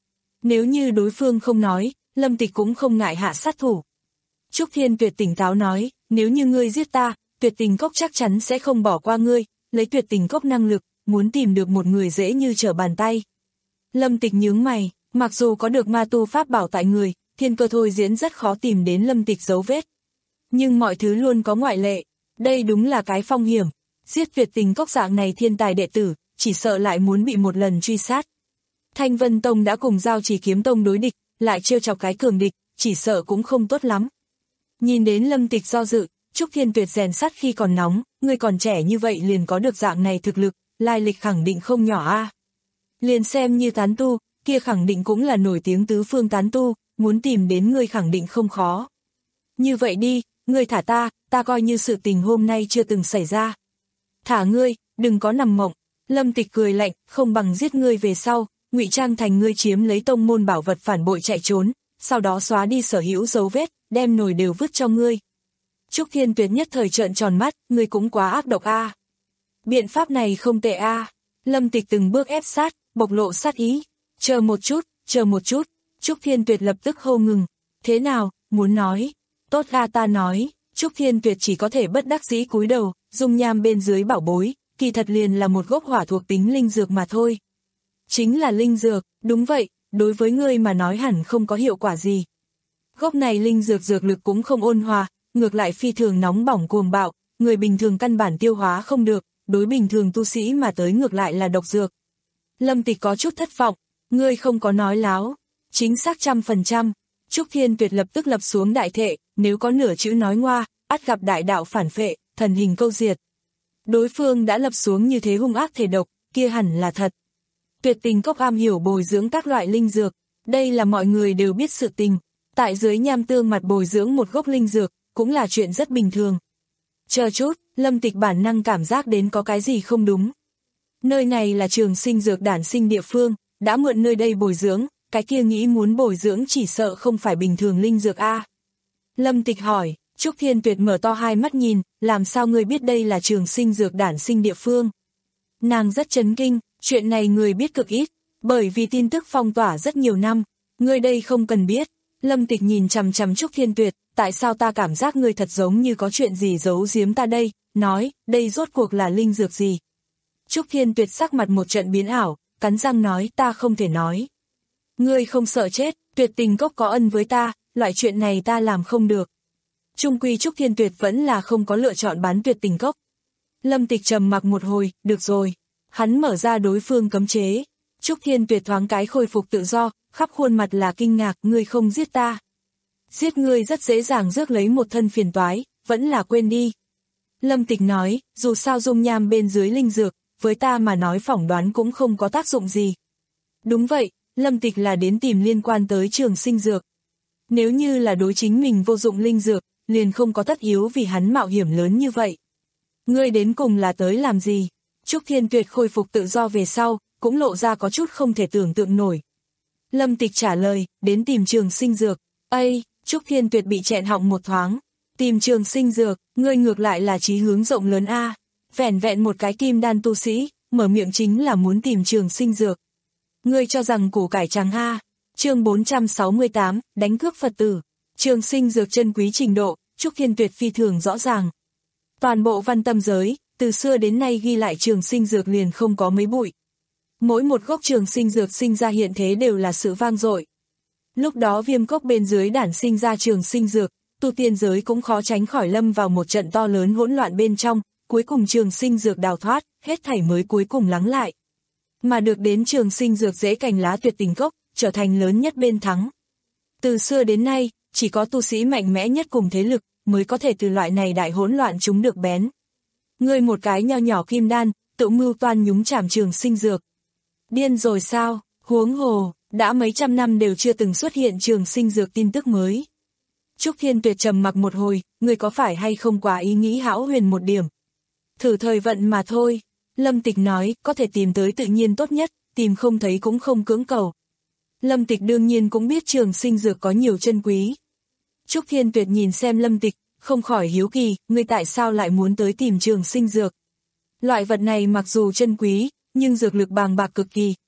Nếu như đối phương không nói, Lâm Tịch cũng không ngại hạ sát thủ. Trúc Thiên Tuyệt tỉnh táo nói, nếu như ngươi giết ta, Tuyệt Tình Cốc chắc chắn sẽ không bỏ qua ngươi, lấy Tuyệt Tình Cốc năng lực, muốn tìm được một người dễ như trở bàn tay. Lâm Tịch nhướng mày, mặc dù có được ma tu pháp bảo tại người, thiên cơ thôi diễn rất khó tìm đến Lâm Tịch dấu vết. Nhưng mọi thứ luôn có ngoại lệ, đây đúng là cái phong hiểm. Giết Tuyệt Tình Cốc dạng này thiên tài đệ tử, chỉ sợ lại muốn bị một lần truy sát. Thanh Vân Tông đã cùng Giao Chỉ Kiếm Tông đối địch, lại trêu chọc cái cường địch, chỉ sợ cũng không tốt lắm. Nhìn đến Lâm Tịch do dự, Trúc Thiên Tuyệt rèn sắt khi còn nóng, ngươi còn trẻ như vậy liền có được dạng này thực lực, lai lịch khẳng định không nhỏ a. À. Liền xem như tán tu, kia khẳng định cũng là nổi tiếng tứ phương tán tu, muốn tìm đến ngươi khẳng định không khó. Như vậy đi, ngươi thả ta, ta coi như sự tình hôm nay chưa từng xảy ra. Thả ngươi, đừng có nằm mộng. Lâm Tịch cười lạnh, không bằng giết ngươi về sau, ngụy trang thành ngươi chiếm lấy tông môn bảo vật phản bội chạy trốn, sau đó xóa đi sở hữu dấu vết, đem nồi đều vứt cho ngươi. Trúc Thiên Tuyệt nhất thời trợn tròn mắt, ngươi cũng quá ác độc a. À. Biện pháp này không tệ a. À. Lâm Tịch từng bước ép sát, bộc lộ sát ý. Chờ một chút, chờ một chút. Trúc Thiên Tuyệt lập tức hô ngừng. Thế nào, muốn nói? Tốt a, ta nói. Trúc Thiên Tuyệt chỉ có thể bất đắc dĩ cúi đầu, dung nham bên dưới bảo bối, kỳ thật liền là một gốc hỏa thuộc tính linh dược mà thôi. Chính là linh dược, đúng vậy, đối với ngươi mà nói hẳn không có hiệu quả gì. Gốc này linh dược dược lực cũng không ôn hòa, ngược lại phi thường nóng bỏng cuồng bạo, người bình thường căn bản tiêu hóa không được, đối bình thường tu sĩ mà tới ngược lại là độc dược. Lâm Tịch có chút thất vọng, ngươi không có nói láo, chính xác trăm phần trăm. Trúc Thiên Tuyệt lập tức lập xuống đại thệ, nếu có nửa chữ nói ngoa, ắt gặp đại đạo phản phệ, thần hình câu diệt. Đối phương đã lập xuống như thế hung ác thể độc, kia hẳn là thật. Tuyệt Tình Cốc am hiểu bồi dưỡng các loại linh dược, đây là mọi người đều biết sự tình. Tại dưới nham tương mặt bồi dưỡng một gốc linh dược, cũng là chuyện rất bình thường. Chờ chút, Lâm Tịch bản năng cảm giác đến có cái gì không đúng. Nơi này là trường sinh dược đản sinh địa phương, đã mượn nơi đây bồi dưỡng, cái kia nghĩ muốn bồi dưỡng chỉ sợ không phải bình thường linh dược a. Lâm Tịch hỏi, Trúc Thiên Tuyệt mở to hai mắt nhìn, làm sao ngươi biết đây là trường sinh dược đản sinh địa phương? Nàng rất chấn kinh, chuyện này người biết cực ít, bởi vì tin tức phong tỏa rất nhiều năm, ngươi đây không cần biết. Lâm Tịch nhìn chằm chằm Trúc Thiên Tuyệt, tại sao ta cảm giác ngươi thật giống như có chuyện gì giấu giếm ta đây, nói, đây rốt cuộc là linh dược gì? Trúc Thiên Tuyệt sắc mặt một trận biến ảo, cắn răng nói, ta không thể nói. Ngươi không sợ chết, Tuyệt Tình Cốc có ân với ta, loại chuyện này ta làm không được. Trung quy Trúc Thiên Tuyệt vẫn là không có lựa chọn bán Tuyệt Tình Cốc. Lâm Tịch trầm mặc một hồi, được rồi. Hắn mở ra đối phương cấm chế. Trúc Thiên Tuyệt thoáng cái khôi phục tự do, khắp khuôn mặt là kinh ngạc, ngươi không giết ta. Giết ngươi rất dễ dàng rước lấy một thân phiền toái, vẫn là quên đi. Lâm Tịch nói, dù sao dung nham bên dưới linh dược, với ta mà nói phỏng đoán cũng không có tác dụng gì. Đúng vậy, Lâm Tịch là đến tìm liên quan tới trường sinh dược. Nếu như là đối chính mình vô dụng linh dược, liền không có tất yếu vì hắn mạo hiểm lớn như vậy. Ngươi đến cùng là tới làm gì? Trúc Thiên Tuyệt khôi phục tự do về sau, cũng lộ ra có chút không thể tưởng tượng nổi. Lâm Tịch trả lời, đến tìm trường sinh dược. Ây, Trúc Thiên Tuyệt bị chẹn họng một thoáng. Tìm trường sinh dược, ngươi ngược lại là chí hướng rộng lớn a. Vẻn vẹn một cái kim đan tu sĩ, mở miệng chính là muốn tìm trường sinh dược. Ngươi cho rằng củ cải trắng a. Chương bốn trăm sáu mươi tám, đánh cướp Phật tử. Trường sinh dược chân quý trình độ, Trúc Thiên Tuyệt phi thường rõ ràng. Toàn bộ văn tâm giới, từ xưa đến nay ghi lại trường sinh dược liền không có mấy bụi. Mỗi một gốc trường sinh dược sinh ra hiện thế đều là sự vang dội. Lúc đó Viêm Cốc bên dưới đản sinh ra trường sinh dược, tu tiên giới cũng khó tránh khỏi lâm vào một trận to lớn hỗn loạn bên trong, cuối cùng trường sinh dược đào thoát, hết thảy mới cuối cùng lắng lại. Mà được đến trường sinh dược rễ cành lá Tuyệt Tình Cốc, trở thành lớn nhất bên thắng. Từ xưa đến nay, chỉ có tu sĩ mạnh mẽ nhất cùng thế lực, mới có thể từ loại này đại hỗn loạn chúng được bén. Ngươi một cái nho nhỏ kim đan, tự mưu toan nhúng chàm trường sinh dược. Điên rồi sao, huống hồ, đã mấy trăm năm đều chưa từng xuất hiện trường sinh dược tin tức mới. Trúc Thiên Tuyệt trầm mặc một hồi, ngươi có phải hay không quá ý nghĩ hão huyền một điểm. Thử thời vận mà thôi, Lâm Tịch nói, có thể tìm tới tự nhiên tốt nhất, tìm không thấy cũng không cưỡng cầu. Lâm Tịch đương nhiên cũng biết trường sinh dược có nhiều chân quý. Trúc Thiên Tuyệt nhìn xem Lâm Tịch, không khỏi hiếu kỳ, ngươi tại sao lại muốn tới tìm trường sinh dược. Loại vật này mặc dù chân quý, nhưng dược lực bàng bạc cực kỳ,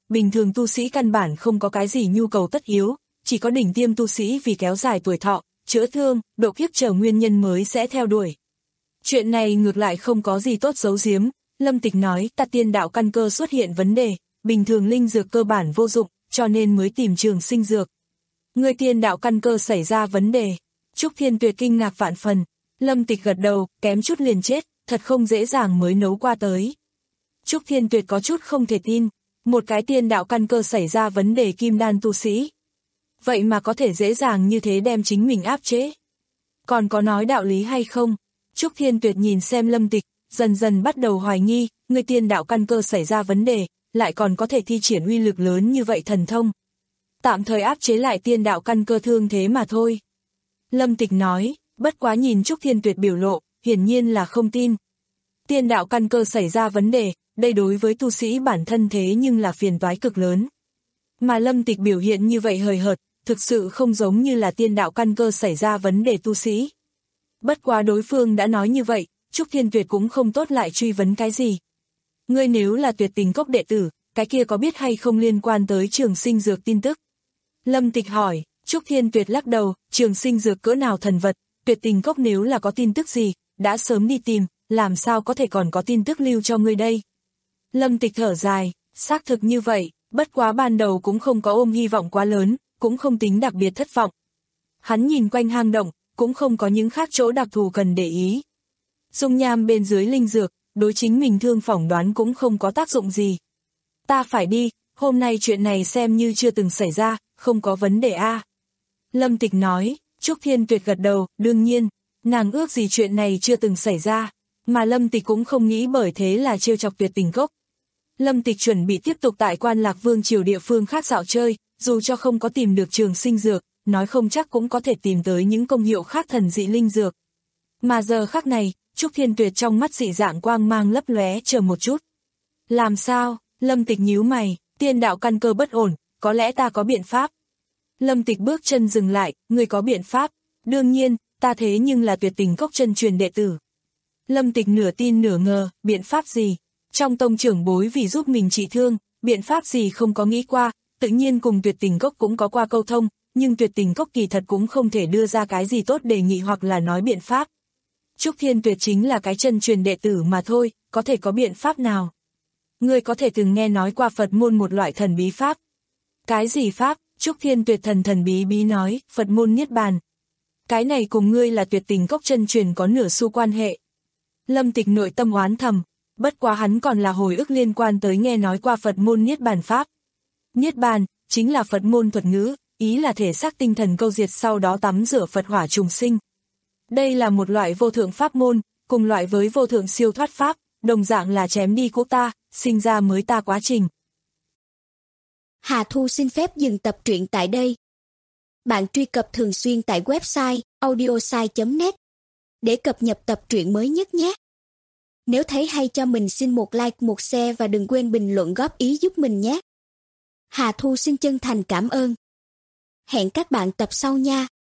bình thường tu sĩ căn bản không có cái gì nhu cầu tất yếu, chỉ có đỉnh tiêm tu sĩ vì kéo dài tuổi thọ, chữa thương, độ kiếp chờ nguyên nhân mới sẽ theo đuổi. Chuyện này ngược lại không có gì tốt giấu giếm, Lâm Tịch nói ta tiên đạo căn cơ xuất hiện vấn đề, bình thường linh dược cơ bản vô dụng, cho nên mới tìm trường sinh dược. Người tiên đạo căn cơ xảy ra vấn đề. Trúc Thiên Tuyệt kinh ngạc vạn phần, Lâm Tịch gật đầu, kém chút liền chết, thật không dễ dàng mới nấu qua tới. Trúc Thiên Tuyệt có chút không thể tin, một cái tiên đạo căn cơ xảy ra vấn đề kim đan tu sĩ. Vậy mà có thể dễ dàng như thế đem chính mình áp chế. Còn có nói đạo lý hay không? Trúc Thiên Tuyệt nhìn xem Lâm Tịch, dần dần bắt đầu hoài nghi, người tiên đạo căn cơ xảy ra vấn đề, lại còn có thể thi triển uy lực lớn như vậy thần thông. Tạm thời áp chế lại tiên đạo căn cơ thương thế mà thôi. Lâm Tịch nói, bất quá nhìn Trúc Thiên Tuyệt biểu lộ, hiển nhiên là không tin. Tiên đạo căn cơ xảy ra vấn đề, đây đối với tu sĩ bản thân thế nhưng là phiền toái cực lớn. Mà Lâm Tịch biểu hiện như vậy hời hợt, thực sự không giống như là tiên đạo căn cơ xảy ra vấn đề tu sĩ. Bất quá đối phương đã nói như vậy, Trúc Thiên Tuyệt cũng không tốt lại truy vấn cái gì. Ngươi nếu là Tuyệt Tình Cốc đệ tử, cái kia có biết hay không liên quan tới trường sinh dược tin tức? Lâm Tịch hỏi, Trúc Thiên Tuyệt lắc đầu, trường sinh dược cỡ nào thần vật, Tuyệt Tình Cốc nếu là có tin tức gì, đã sớm đi tìm, làm sao có thể còn có tin tức lưu cho ngươi đây? Lâm Tịch thở dài, xác thực như vậy, bất quá ban đầu cũng không có ôm hy vọng quá lớn, cũng không tính đặc biệt thất vọng. Hắn nhìn quanh hang động, cũng không có những khác chỗ đặc thù cần để ý. Dung nham bên dưới linh dược, đối chính mình thương phỏng đoán cũng không có tác dụng gì. Ta phải đi, hôm nay chuyện này xem như chưa từng xảy ra, không có vấn đề a. Lâm Tịch nói, Trúc Thiên Tuyệt gật đầu, đương nhiên, nàng ước gì chuyện này chưa từng xảy ra, mà Lâm Tịch cũng không nghĩ bởi thế là trêu chọc Tuyệt Tình Cốc. Lâm Tịch chuẩn bị tiếp tục tại Quan Lạc Vương triều địa phương khác dạo chơi, dù cho không có tìm được trường sinh dược, nói không chắc cũng có thể tìm tới những công hiệu khác thần dị linh dược. Mà giờ khắc này, Trúc Thiên Tuyệt trong mắt dị dạng quang mang lấp lóe, chờ một chút. Làm sao? Lâm Tịch nhíu mày, tiên đạo căn cơ bất ổn, có lẽ ta có biện pháp. Lâm Tịch bước chân dừng lại, người có biện pháp? Đương nhiên, ta thế nhưng là Tuyệt Tình Cốc chân truyền đệ tử. Lâm Tịch nửa tin nửa ngờ, biện pháp gì? Trong tông trưởng bối vì giúp mình trị thương, biện pháp gì không có nghĩ qua, tự nhiên cùng Tuyệt Tình Cốc cũng có qua câu thông, nhưng Tuyệt Tình Cốc kỳ thật cũng không thể đưa ra cái gì tốt đề nghị hoặc là nói biện pháp. Trúc Thiên Tuyệt chính là cái chân truyền đệ tử mà thôi, có thể có biện pháp nào? Ngươi có thể từng nghe nói qua Phật môn một loại thần bí pháp. Cái gì pháp? Trúc Thiên Tuyệt thần thần bí bí nói, Phật môn Niết Bàn. Cái này cùng ngươi là Tuyệt Tình Cốc chân truyền có nửa xu quan hệ. Lâm Tịch nội tâm oán thầm, bất quá hắn còn là hồi ức liên quan tới nghe nói qua Phật môn Niết Bàn pháp. Niết Bàn, chính là Phật môn thuật ngữ, ý là thể xác tinh thần câu diệt sau đó tắm rửa Phật hỏa trùng sinh. Đây là một loại vô thượng pháp môn, cùng loại với vô thượng siêu thoát pháp, đồng dạng là chém đi cũ ta, sinh ra mới ta quá trình. Hà Thu xin phép dừng tập truyện tại đây. Bạn truy cập thường xuyên tại website audiosai chấm net để cập nhật tập truyện mới nhất nhé. Nếu thấy hay cho mình xin một like, một share và đừng quên bình luận góp ý giúp mình nhé. Hà Thu xin chân thành cảm ơn. Hẹn các bạn tập sau nha.